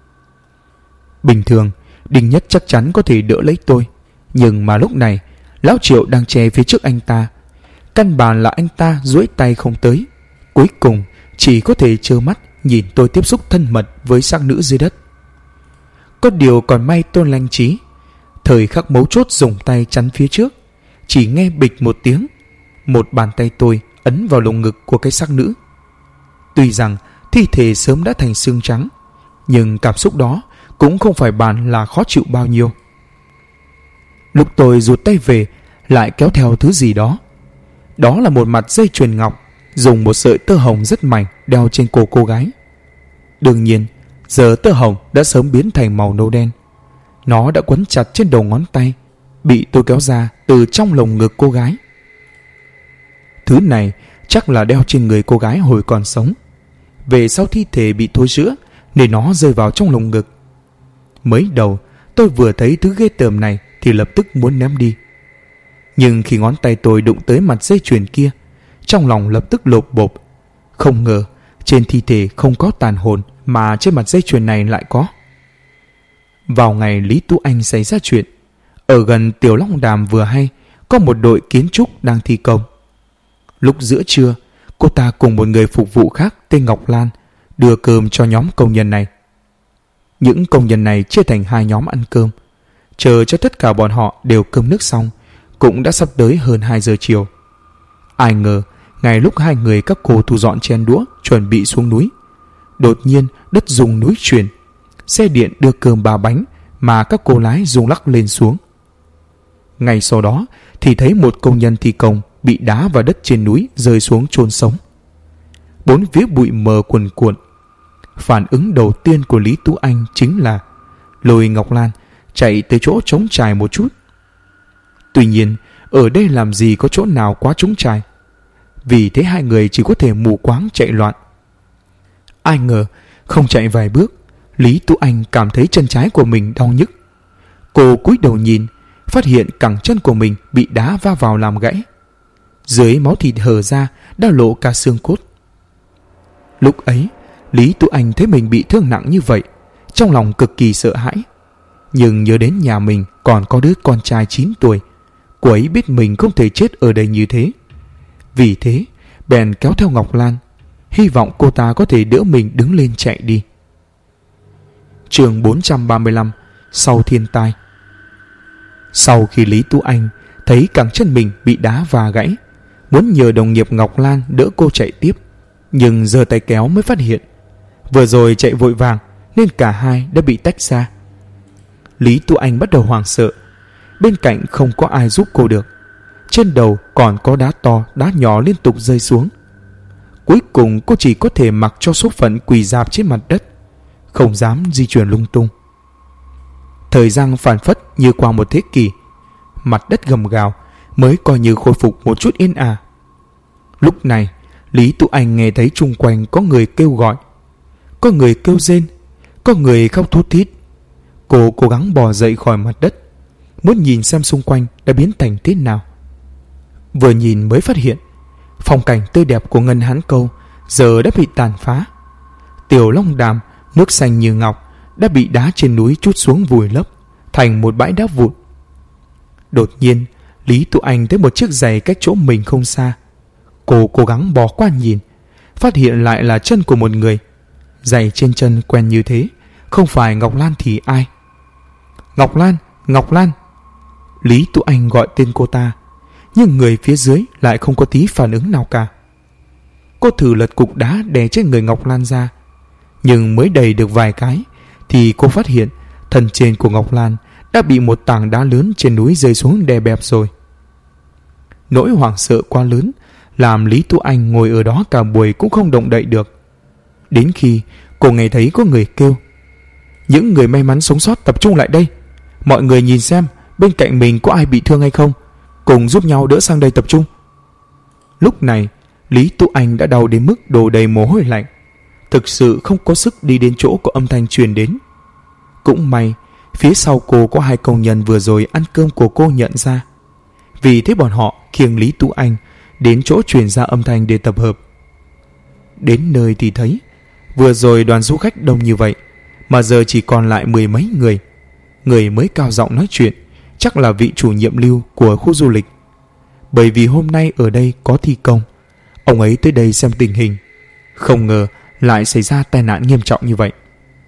Bình thường Đinh Nhất chắc chắn có thể đỡ lấy tôi, nhưng mà lúc này lão Triệu đang che phía trước anh ta, căn bản là anh ta duỗi tay không tới, cuối cùng chỉ có thể trơ mắt nhìn tôi tiếp xúc thân mật với xác nữ dưới đất. Có điều còn may tôi lanh trí, thời khắc mấu chốt dùng tay chắn phía trước, chỉ nghe bịch một tiếng, một bàn tay tôi ấn vào lồng ngực của cái xác nữ. Tuy rằng thi thể sớm đã thành xương trắng, nhưng cảm xúc đó cũng không phải bàn là khó chịu bao nhiêu. Lúc tôi rụt tay về, lại kéo theo thứ gì đó. Đó là một mặt dây chuyền ngọc dùng một sợi tơ hồng rất mảnh đeo trên cổ cô gái. Đương nhiên giờ tơ hồng đã sớm biến thành màu nâu đen. Nó đã quấn chặt trên đầu ngón tay, bị tôi kéo ra từ trong lồng ngực cô gái. Thứ này chắc là đeo trên người cô gái hồi còn sống. Về sau thi thể bị thối rữa nên nó rơi vào trong lồng ngực. Mới đầu tôi vừa thấy thứ ghê tởm này thì lập tức muốn ném đi. Nhưng khi ngón tay tôi đụng tới mặt dây chuyền kia, trong lòng lập tức lộp bộp. Không ngờ trên thi thể không có tàn hồn, mà trên mặt dây chuyền này lại có. Vào ngày Lý Tú Anh xảy ra chuyện, ở gần Tiểu Long Đàm vừa hay có một đội kiến trúc đang thi công. Lúc giữa trưa, cô ta cùng một người phục vụ khác tên Ngọc Lan đưa cơm cho nhóm công nhân này. Những công nhân này chia thành hai nhóm ăn cơm. Chờ cho tất cả bọn họ đều cơm nước xong, cũng đã sắp tới hơn 2 giờ chiều. Ai ngờ ngay lúc hai người các cô thu dọn chén đũa chuẩn bị xuống núi, đột nhiên đất rung núi chuyển, xe điện đưa cơm 3 bánh mà các cô lái rung lắc lên xuống. Ngay sau đó thì thấy một công nhân thi công bị đá vào đất trên núi rơi xuống chôn sống. Bốn phía bụi mờ cuồn cuộn. Phản ứng đầu tiên của Lý Tú Anh chính là lôi Ngọc Lan chạy tới chỗ trống trải một chút. Tuy nhiên ở đây làm gì có chỗ nào quá trống trải, vì thế hai người chỉ có thể mù quáng chạy loạn. Ai ngờ không chạy vài bước, Lý Tú Anh cảm thấy chân trái của mình đau nhức. Cô cúi đầu nhìn, phát hiện cẳng chân của mình bị đá va vào làm gãy. Dưới máu thịt hở ra đã lộ cả xương cốt. Lúc ấy Lý Tú Anh thấy mình bị thương nặng như vậy, trong lòng cực kỳ sợ hãi. Nhưng nhớ đến nhà mình còn có đứa con trai 9 tuổi, cô ấy biết mình không thể chết ở đây như thế. Vì thế bèn kéo theo Ngọc Lan, hy vọng cô ta có thể đỡ mình đứng lên chạy đi. Chương 435: Sau thiên tai. Sau khi Lý Tú Anh thấy cẳng chân mình bị đá và gãy, muốn nhờ đồng nghiệp Ngọc Lan đỡ cô chạy tiếp, Nhưng giơ tay kéo mới phát hiện vừa rồi chạy vội vàng nên cả hai đã bị tách ra. Lý Tú Anh bắt đầu hoảng sợ. Bên cạnh không có ai giúp cô được. Trên đầu còn có đá to đá nhỏ liên tục rơi xuống. Cuối cùng cô chỉ có thể mặc cho số phận quỳ rạp trên mặt đất, không dám di chuyển lung tung. Thời gian phảng phất như qua một thế kỷ. Mặt đất gầm gào mới coi như khôi phục một chút yên ả. Lúc này Lý Tú Anh nghe thấy chung quanh có người kêu gọi, có người kêu rên, có người khóc thút thít. Cô cố gắng bò dậy khỏi mặt đất, muốn nhìn xem xung quanh đã biến thành thế nào. Vừa nhìn mới phát hiện phong cảnh tươi đẹp của Ngân Hán Câu giờ đã bị tàn phá. Tiểu Long Đàm nước xanh như ngọc đã bị đá trên núi trút xuống vùi lấp thành một bãi đá vụn. Đột nhiên Lý Tú Anh thấy một chiếc giày cách chỗ mình không xa. Cô cố gắng bò qua nhìn, phát hiện lại là chân của một người. Giày trên chân quen như thế, không phải Ngọc Lan thì ai? Ngọc Lan, Ngọc Lan! Lý Tú Anh gọi tên cô ta, nhưng người phía dưới lại không có tí phản ứng nào cả. Cô thử lật cục đá đè trên người Ngọc Lan ra, nhưng mới đầy được vài cái thì cô phát hiện thân trên của Ngọc Lan đã bị một tảng đá lớn trên núi rơi xuống đè bẹp rồi. Nỗi hoảng sợ quá lớn làm Lý Tú Anh ngồi ở đó cả buổi cũng không động đậy được. Đến khi cô nghe thấy có người kêu: những người may mắn sống sót tập trung lại đây, mọi người nhìn xem bên cạnh mình có ai bị thương hay không, cùng giúp nhau đỡ sang đây tập trung. Lúc này Lý Tú Anh đã đau đến mức đổ đầy mồ hôi lạnh, thực sự không có sức đi đến chỗ có âm thanh truyền đến. Cũng may phía sau cô có hai công nhân vừa rồi ăn cơm của cô nhận ra, vì thế bọn họ khiêng Lý Tú Anh đến chỗ truyền ra âm thanh để tập hợp. Đến nơi thì thấy vừa rồi đoàn du khách đông như vậy mà giờ chỉ còn lại mười mấy người. Người mới cao giọng nói chuyện chắc là vị chủ nhiệm Lưu của khu du lịch, bởi vì hôm nay ở đây có thi công. Ông ấy tới đây xem tình hình, không ngờ lại xảy ra tai nạn nghiêm trọng như vậy.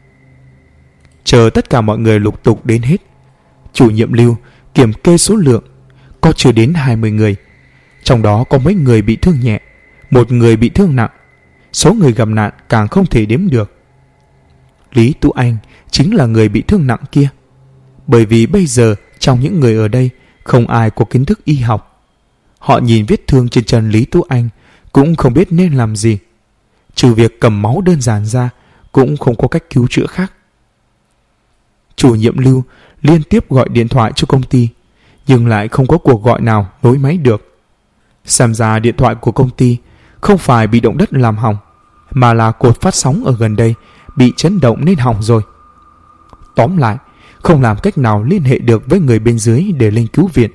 Chờ tất cả mọi người lục tục đến hết, chủ nhiệm Lưu kiểm kê số lượng, có chưa đến 20 người. Trong đó có mấy người bị thương nhẹ, một người bị thương nặng. Số người gặp nạn càng không thể đếm được. Lý Tú Anh chính là người bị thương nặng kia, bởi vì bây giờ trong những người ở đây không ai có kiến thức y học. Họ nhìn vết thương trên chân Lý Tú Anh cũng không biết nên làm gì. Trừ việc cầm máu đơn giản ra, cũng không có cách cứu chữa khác. Chủ nhiệm Lưu liên tiếp gọi điện thoại cho công ty, nhưng lại không có cuộc gọi nào nối máy được. Xem ra điện thoại của công ty không phải bị động đất làm hỏng, mà là cột phát sóng ở gần đây bị chấn động nên hỏng rồi. Tóm lại, không làm cách nào liên hệ được với người bên dưới để lên cứu viện.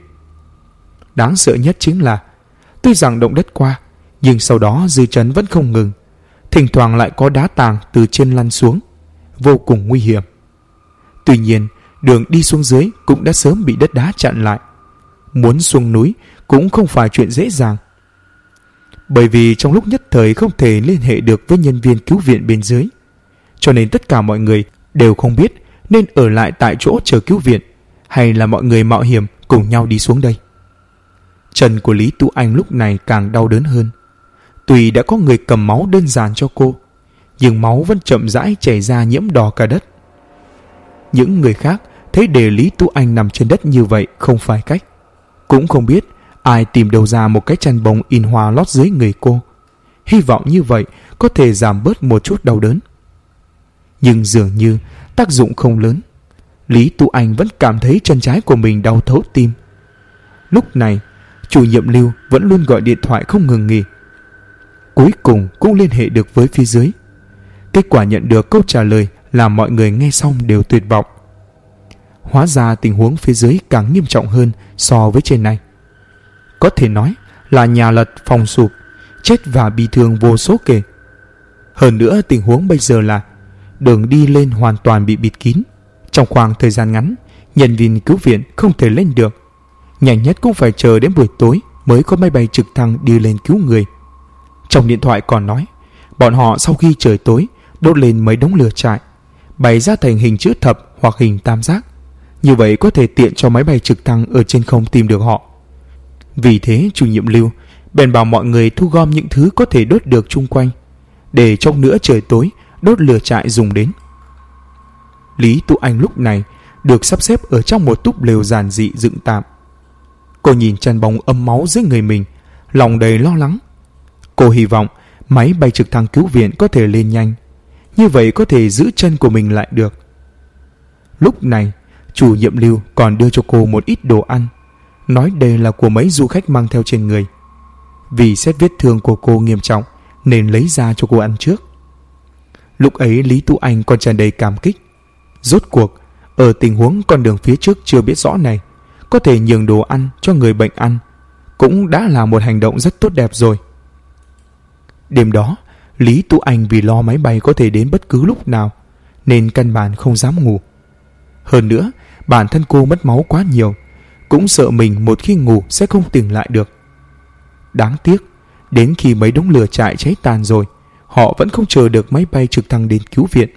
Đáng sợ nhất chính là tuy rằng động đất qua, nhưng sau đó dư chấn vẫn không ngừng, thỉnh thoảng lại có đá tảng từ trên lăn xuống, vô cùng nguy hiểm. Tuy nhiên, đường đi xuống dưới cũng đã sớm bị đất đá chặn lại. Muốn xuống núi cũng không phải chuyện dễ dàng. Bởi vì trong lúc nhất thời không thể liên hệ được với nhân viên cứu viện bên dưới, cho nên tất cả mọi người đều không biết nên ở lại tại chỗ chờ cứu viện, hay là mọi người mạo hiểm cùng nhau đi xuống đây. Chân của Lý Tú Anh lúc này càng đau đớn hơn. Tuy đã có người cầm máu đơn giản cho cô, nhưng máu vẫn chậm rãi chảy ra nhiễm đỏ cả đất. Những người khác thấy để Lý Tú Anh nằm trên đất như vậy không phải cách, cũng không biết ai tìm đâu ra một cái chăn bông in hoa lót dưới người cô, hy vọng như vậy có thể giảm bớt một chút đau đớn. Nhưng dường như tác dụng không lớn. Lý Tú Anh vẫn cảm thấy chân trái của mình đau thấu tim. Lúc này chủ nhiệm Lưu vẫn luôn gọi điện thoại không ngừng nghỉ. Cuối cùng cũng liên hệ được với phía dưới. Kết quả nhận được câu trả lời làm mọi người nghe xong đều tuyệt vọng. Hóa ra tình huống phía dưới càng nghiêm trọng hơn so với trên này. Có thể nói là nhà lật phòng sụp, chết và bị thương vô số kể. Hơn nữa tình huống bây giờ là đường đi lên hoàn toàn bị bịt kín. Trong khoảng thời gian ngắn, nhân viên cứu viện không thể lên được. Nhanh nhất cũng phải chờ đến buổi tối mới có máy bay trực thăng đi lên cứu người. Trong điện thoại còn nói bọn họ sau khi trời tối đốt lên mấy đống lửa trại, bày ra thành hình chữ thập hoặc hình tam giác. Như vậy có thể tiện cho máy bay trực thăng ở trên không tìm được họ. Vì thế chủ nhiệm Lưu bèn bảo mọi người thu gom những thứ có thể đốt được chung quanh, để chốc nữa trời tối đốt lửa trại dùng đến. Lý Tú Anh lúc này được sắp xếp ở trong một túp lều giản dị dựng tạm. Cô nhìn chăn bông ấm máu dưới người mình, lòng đầy lo lắng. Cô hy vọng máy bay trực thăng cứu viện có thể lên nhanh, như vậy có thể giữ chân của mình lại được. Lúc này, chủ nhiệm Lưu còn đưa cho cô một ít đồ ăn, nói đây là của mấy du khách mang theo trên người. Vì xét vết thương của cô nghiêm trọng nên lấy ra cho cô ăn trước. Lúc ấy Lý Tú Anh còn tràn đầy cảm kích. Rốt cuộc, ở tình huống con đường phía trước chưa biết rõ này, có thể nhường đồ ăn cho người bệnh ăn cũng đã là một hành động rất tốt đẹp rồi. Đêm đó, Lý Tú Anh vì lo máy bay có thể đến bất cứ lúc nào nên căn bản không dám ngủ. Hơn nữa, bản thân cô mất máu quá nhiều, cũng sợ mình một khi ngủ sẽ không tỉnh lại được. Đáng tiếc, đến khi mấy đống lửa trại cháy tàn rồi, họ vẫn không chờ được máy bay trực thăng đến cứu viện.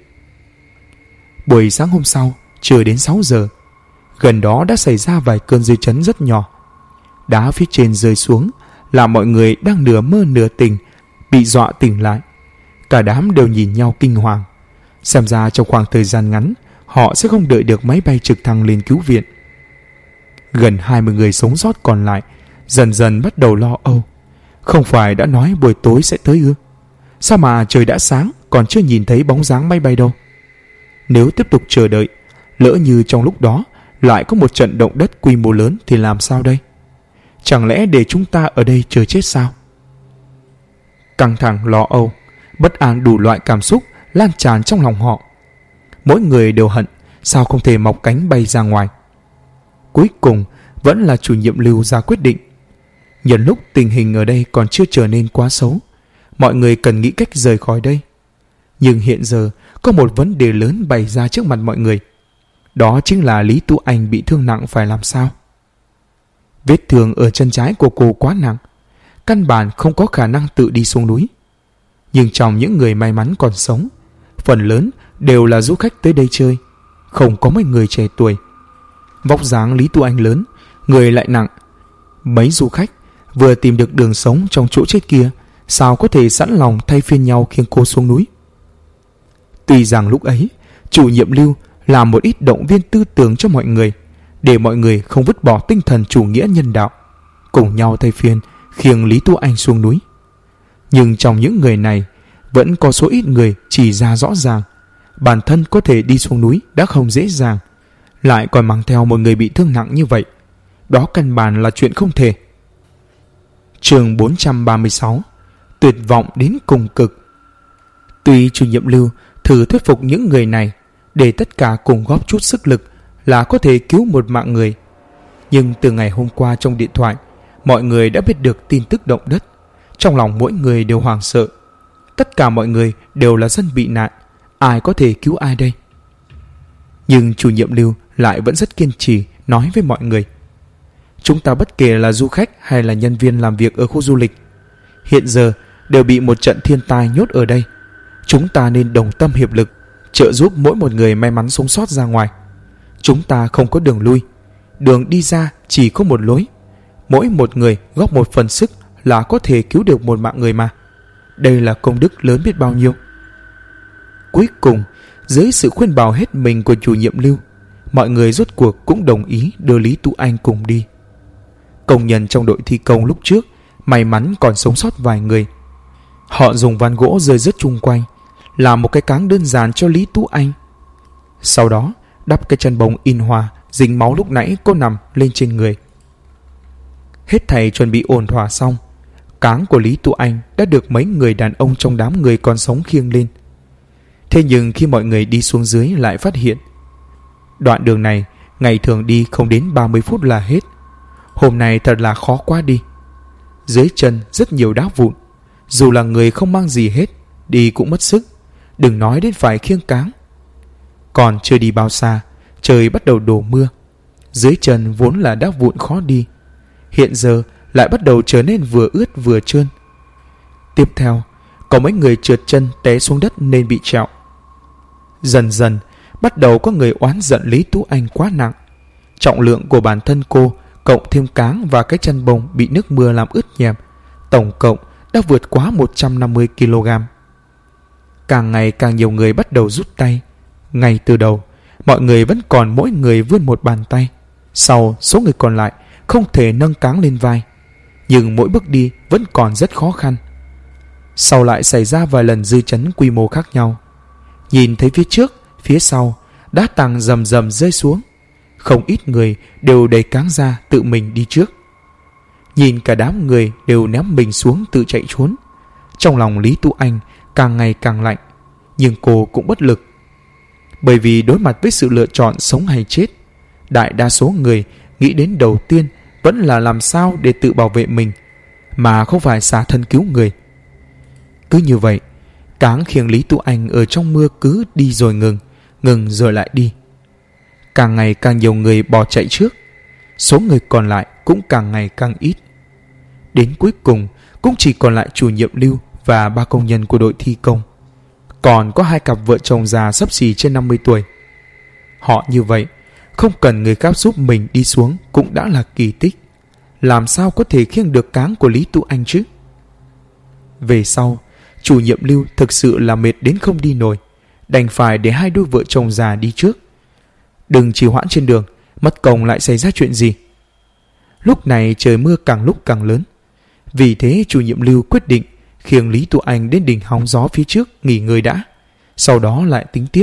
Buổi sáng hôm sau, chưa đến 6 giờ, gần đó đã xảy ra vài cơn dư chấn rất nhỏ. Đá phía trên rơi xuống, làm mọi người đang nửa mơ nửa tỉnh bị dọa tỉnh lại. Cả đám đều nhìn nhau kinh hoàng. Xem ra trong khoảng thời gian ngắn, họ sẽ không đợi được máy bay trực thăng lên cứu viện. Gần 20 người sống sót còn lại dần dần bắt đầu lo âu. Không phải đã nói buổi tối sẽ tới ư? Sao mà trời đã sáng còn chưa nhìn thấy bóng dáng máy bay đâu? Nếu tiếp tục chờ đợi, lỡ như trong lúc đó lại có một trận động đất quy mô lớn thì làm sao đây? Chẳng lẽ để chúng ta ở đây chờ chết sao? Căng thẳng, lo âu, bất an đủ loại cảm xúc lan tràn trong lòng họ. Mỗi người đều hận sao không thể mọc cánh bay ra ngoài. Cuối cùng vẫn là chủ nhiệm Lưu ra quyết định. Nhân lúc tình hình ở đây còn chưa trở nên quá xấu, mọi người cần nghĩ cách rời khỏi đây. Nhưng hiện giờ có một vấn đề lớn bày ra trước mặt mọi người. Đó chính là Lý Tú Anh bị thương nặng phải làm sao? Vết thương ở chân trái của cô quá nặng, căn bản không có khả năng tự đi xuống núi. Nhưng trong những người may mắn còn sống, phần lớn đều là du khách tới đây chơi, không có mấy người trẻ tuổi. Vóc dáng Lý Tú Anh lớn, người lại nặng. Mấy du khách vừa tìm được đường sống trong chỗ chết kia, sao có thể sẵn lòng thay phiên nhau khiêng cô xuống núi? Tuy rằng lúc ấy chủ nhiệm Lưu làm một ít động viên tư tưởng cho mọi người, để mọi người không vứt bỏ tinh thần chủ nghĩa nhân đạo, cùng nhau thay phiên khiêng Lý Tú Anh xuống núi. Nhưng trong những người này vẫn có số ít người chỉ ra rõ ràng bản thân có thể đi xuống núi đã không dễ dàng, lại còn mang theo một người bị thương nặng như vậy. Đó căn bản là chuyện không thể. Chương 436: Tuyệt vọng đến cùng cực. Tuy chủ nhiệm Lưu thử thuyết phục những người này để tất cả cùng góp chút sức lực là có thể cứu một mạng người, nhưng từ ngày hôm qua trong điện thoại, mọi người đã biết được tin tức động đất. Trong lòng mỗi người đều hoảng sợ. Tất cả mọi người đều là dân bị nạn, ai có thể cứu ai đây? Nhưng chủ nhiệm Lưu lại vẫn rất kiên trì nói với mọi người: chúng ta bất kể là du khách hay là nhân viên làm việc ở khu du lịch, hiện giờ đều bị một trận thiên tai nhốt ở đây. Chúng ta nên đồng tâm hiệp lực, trợ giúp mỗi một người may mắn sống sót ra ngoài. Chúng ta không có đường lui, đường đi ra chỉ có một lối. Mỗi một người góp một phần sức là có thể cứu được một mạng người mà. Đây là công đức lớn biết bao nhiêu. Cuối cùng, dưới sự khuyên bảo hết mình của chủ nhiệm Lưu, mọi người rốt cuộc cũng đồng ý đưa Lý Tú Anh cùng đi. Công nhân trong đội thi công lúc trước may mắn còn sống sót vài người. Họ dùng ván gỗ rơi rớt chung quanh, làm một cái cáng đơn giản cho Lý Tú Anh. Sau đó đắp cái chân bông in hoa dính máu lúc nãy cô nằm lên trên người. Hết thảy chuẩn bị ổn thỏa xong, cáng của Lý Tú Anh đã được mấy người đàn ông trong đám người còn sống khiêng lên. Thế nhưng khi mọi người đi xuống dưới lại phát hiện đoạn đường này ngày thường đi không đến 30 phút là hết. Hôm nay thật là khó quá đi. Dưới chân rất nhiều đá vụn, dù là người không mang gì hết, đi cũng mất sức, đừng nói đến phải khiêng cáng. Còn chưa đi bao xa, trời bắt đầu đổ mưa. Dưới chân vốn là đá vụn khó đi, hiện giờ lại bắt đầu trở nên vừa ướt vừa trơn. Tiếp theo, có mấy người trượt chân té xuống đất nên bị trẹo. Dần dần, bắt đầu có người oán giận Lý Tú Anh quá nặng. Trọng lượng của bản thân cô cộng thêm cáng và cái chân bông bị nước mưa làm ướt nhèm, tổng cộng đã vượt quá 150 kg. càng ngày càng nhiều người bắt đầu rút tay. Ngay từ đầu, mọi người vẫn còn mỗi người vươn một bàn tay. Sau, số người còn lại không thể nâng cáng lên vai, nhưng mỗi bước đi vẫn còn rất khó khăn. Sau lại xảy ra vài lần dư chấn quy mô khác nhau. Nhìn thấy phía trước, phía sau, đá tảng rầm rầm rơi xuống. Không ít người đều đẩy cáng ra tự mình đi trước. Nhìn cả đám người đều ném mình xuống tự chạy trốn, trong lòng Lý Tu Anh càng ngày càng lạnh, nhưng cô cũng bất lực. Bởi vì đối mặt với sự lựa chọn sống hay chết, đại đa số người nghĩ đến đầu tiên vẫn là làm sao để tự bảo vệ mình, mà không phải xả thân cứu người. Cứ như vậy, cáng khiêng Lý Tu Anh ở trong mưa cứ đi rồi ngừng, ngừng rồi lại đi. Càng ngày càng nhiều người bỏ chạy trước, số người còn lại cũng càng ngày càng ít. Đến cuối cùng cũng chỉ còn lại chủ nhiệm Lưu và 3 công nhân của đội thi công. Còn có 2 cặp vợ chồng già xấp xỉ trên 50 tuổi. Họ như vậy, không cần người khác giúp mình đi xuống cũng đã là kỳ tích. Làm sao có thể khiêng được cáng của Lý Tu Anh chứ? Về sau, chủ nhiệm Lưu thực sự là mệt đến không đi nổi, đành phải để 2 đôi vợ chồng già đi trước. Đừng trì hoãn trên đường, mất công lại xảy ra chuyện gì. Lúc này trời mưa càng lúc càng lớn. Vì thế chủ nhiệm Lưu quyết định khiêng Lý Tu Anh đến đỉnh hóng gió phía trước nghỉ ngơi đã, sau đó lại tính tiếp.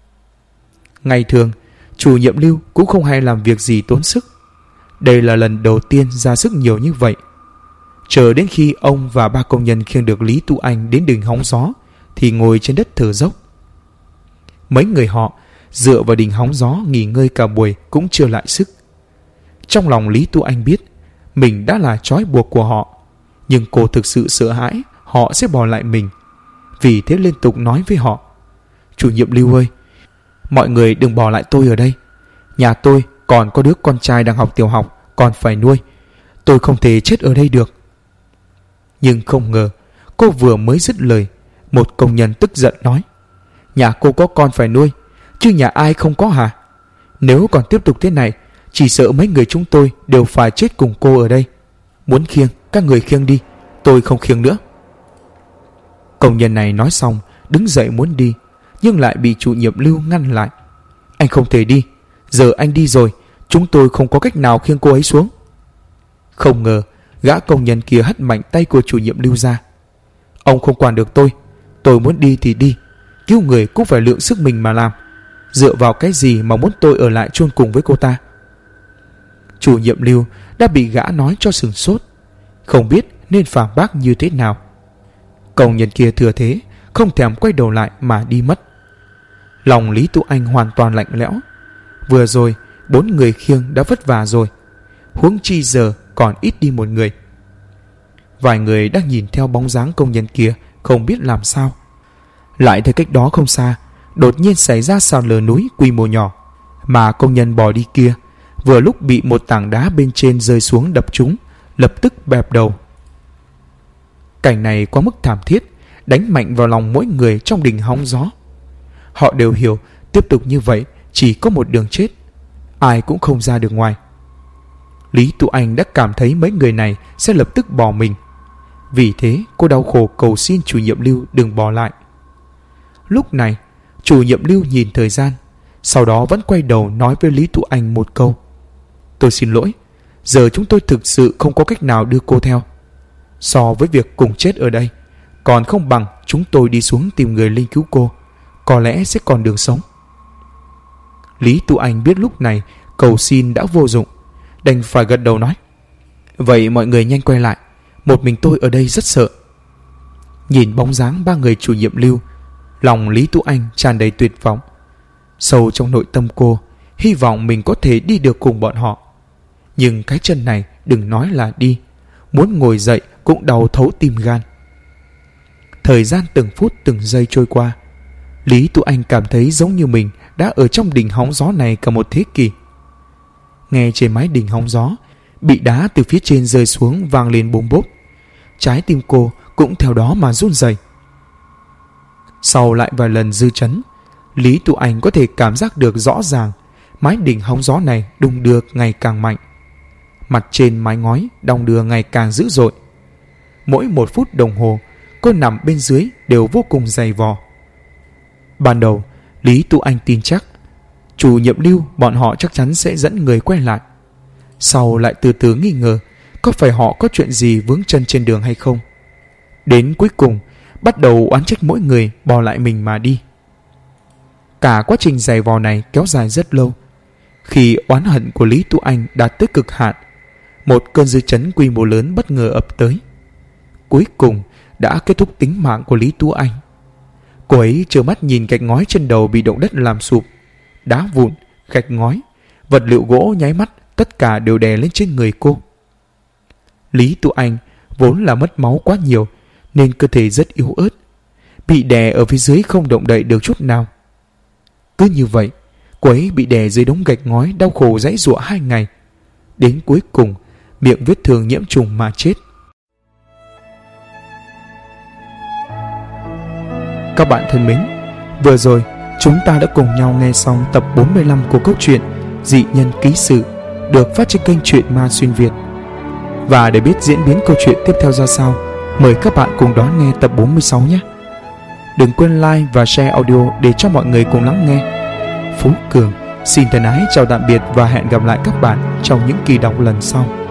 Ngày thường, chủ nhiệm Lưu cũng không hay làm việc gì tốn sức. Đây là lần đầu tiên ra sức nhiều như vậy. Chờ đến khi ông và 3 công nhân khiêng được Lý Tu Anh đến đỉnh hóng gió thì ngồi trên đất thở dốc. Mấy người họ dựa vào đỉnh hóng gió nghỉ ngơi cả buổi cũng chưa lại sức. Trong lòng Lý Tu Anh biết mình đã là trói buộc của họ, nhưng cô thực sự sợ hãi họ sẽ bỏ lại mình. Vì thế liên tục nói với họ: "Chủ nhiệm Lưu ơi, mọi người đừng bỏ lại tôi ở đây. Nhà tôi còn có đứa con trai đang học tiểu học, còn phải nuôi. Tôi không thể chết ở đây được." Nhưng không ngờ, cô vừa mới dứt lời, một công nhân tức giận nói: "Nhà cô có con phải nuôi, chứ nhà ai không có hả? Nếu còn tiếp tục thế này, chỉ sợ mấy người chúng tôi đều phải chết cùng cô ở đây. Muốn khiêng, các người khiêng đi, tôi không khiêng nữa." Công nhân này nói xong đứng dậy muốn đi, nhưng lại bị chủ nhiệm Lưu ngăn lại. "Anh không thể đi, giờ anh đi rồi, chúng tôi không có cách nào khiêng cô ấy xuống." Không ngờ gã công nhân kia hất mạnh tay của chủ nhiệm Lưu ra. "Ông không quản được tôi muốn đi thì đi, cứu người cũng phải lượng sức mình mà làm. Dựa vào cái gì mà muốn tôi ở lại chôn cùng với cô ta?" Chủ nhiệm Lưu đã bị gã nói cho sửng sốt, không biết nên phản bác như thế nào. Công nhân kia thừa thế không thèm quay đầu lại mà đi mất. Lòng Lý Tu Anh hoàn toàn lạnh lẽo. Vừa rồi 4 người khiêng đã vất vả rồi, huống chi giờ còn ít đi một người. Vài người đang nhìn theo bóng dáng công nhân kia không biết làm sao. Lại thấy cách đó không xa đột nhiên xảy ra sạt lở núi quy mô nhỏ, mà công nhân bỏ đi kia vừa lúc bị một tảng đá bên trên rơi xuống đập trúng, lập tức bẹp đầu. Cảnh này quá mức thảm thiết, đánh mạnh vào lòng mỗi người trong đỉnh hóng gió. Họ đều hiểu tiếp tục như vậy chỉ có một đường chết, ai cũng không ra được ngoài. Lý Tu Anh đã cảm thấy mấy người này sẽ lập tức bỏ mình. Vì thế cô đau khổ cầu xin chủ nhiệm Lưu đừng bỏ lại. Lúc này chủ nhiệm Lưu nhìn thời gian, sau đó vẫn quay đầu nói với Lý Tu Anh một câu: "Tôi xin lỗi, giờ chúng tôi thực sự không có cách nào đưa cô theo. So với việc cùng chết ở đây, còn không bằng chúng tôi đi xuống tìm người lên cứu cô, có lẽ sẽ còn đường sống." Lý Tu Anh biết lúc này cầu xin đã vô dụng, đành phải gật đầu nói: "Vậy mọi người nhanh quay lại, một mình tôi ở đây rất sợ." Nhìn bóng dáng 3 người chủ nhiệm Lưu, lòng Lý Tu Anh tràn đầy tuyệt vọng. Sâu trong nội tâm cô hy vọng mình có thể đi được cùng bọn họ, nhưng cái chân này đừng nói là đi, muốn ngồi dậy cũng đau thấu tim gan. Thời gian từng phút từng giây trôi qua, Lý Tu Anh cảm thấy giống như mình đã ở trong đỉnh hóng gió này cả một thế kỷ. Nghe trên mái đỉnh hóng gió bị đá từ phía trên rơi xuống vang lên bốm bốp, trái tim cô cũng theo đó mà run rẩy. Sau lại vài lần dư chấn, Lý Tu Anh có thể cảm giác được rõ ràng mái đỉnh hóng gió này đung đưa ngày càng mạnh. Mặt trên mái ngói đong đưa ngày càng dữ dội. Mỗi 1 phút đồng hồ cô nằm bên dưới đều vô cùng dày vò. Ban đầu Lý Tu Anh tin chắc chủ nhiệm Lưu bọn họ chắc chắn sẽ dẫn người quay lại. Sau lại từ từ nghi ngờ có phải họ có chuyện gì vướng chân trên đường hay không. Đến cuối cùng bắt đầu oán trách mỗi người bỏ lại mình mà đi. Cả quá trình giày vò này kéo dài rất lâu. Khi oán hận của Lý Tu Anh đạt tới cực hạn, một cơn dư chấn quy mô lớn bất ngờ ập tới. Cuối cùng đã kết thúc tính mạng của Lý Tu Anh. Cô ấy trơ mắt nhìn gạch ngói trên đầu bị động đất làm sụp. Đá vụn, gạch ngói, vật liệu gỗ nháy mắt tất cả đều đè lên trên người cô. Lý Tu Anh vốn là mất máu quá nhiều nên cơ thể rất yếu ớt, bị đè ở phía dưới không động đậy được chút nào. Cứ như vậy, cô ấy bị đè dưới đống gạch ngói đau khổ giãy giụa 2 ngày. Đến cuối cùng, miệng vết thương nhiễm trùng mà chết. Các bạn thân mến, vừa rồi chúng ta đã cùng nhau nghe xong tập 45 của câu chuyện Dị Nhân Ký Sự được phát trên kênh Truyện Ma Xuyên Việt. Và để biết diễn biến câu chuyện tiếp theo ra sao, mời các bạn cùng đón nghe tập 46 nhé. Đừng quên like và share audio để cho mọi người cùng lắng nghe. Phú Cường xin thân ái chào tạm biệt và hẹn gặp lại các bạn trong những kỳ đọc lần sau.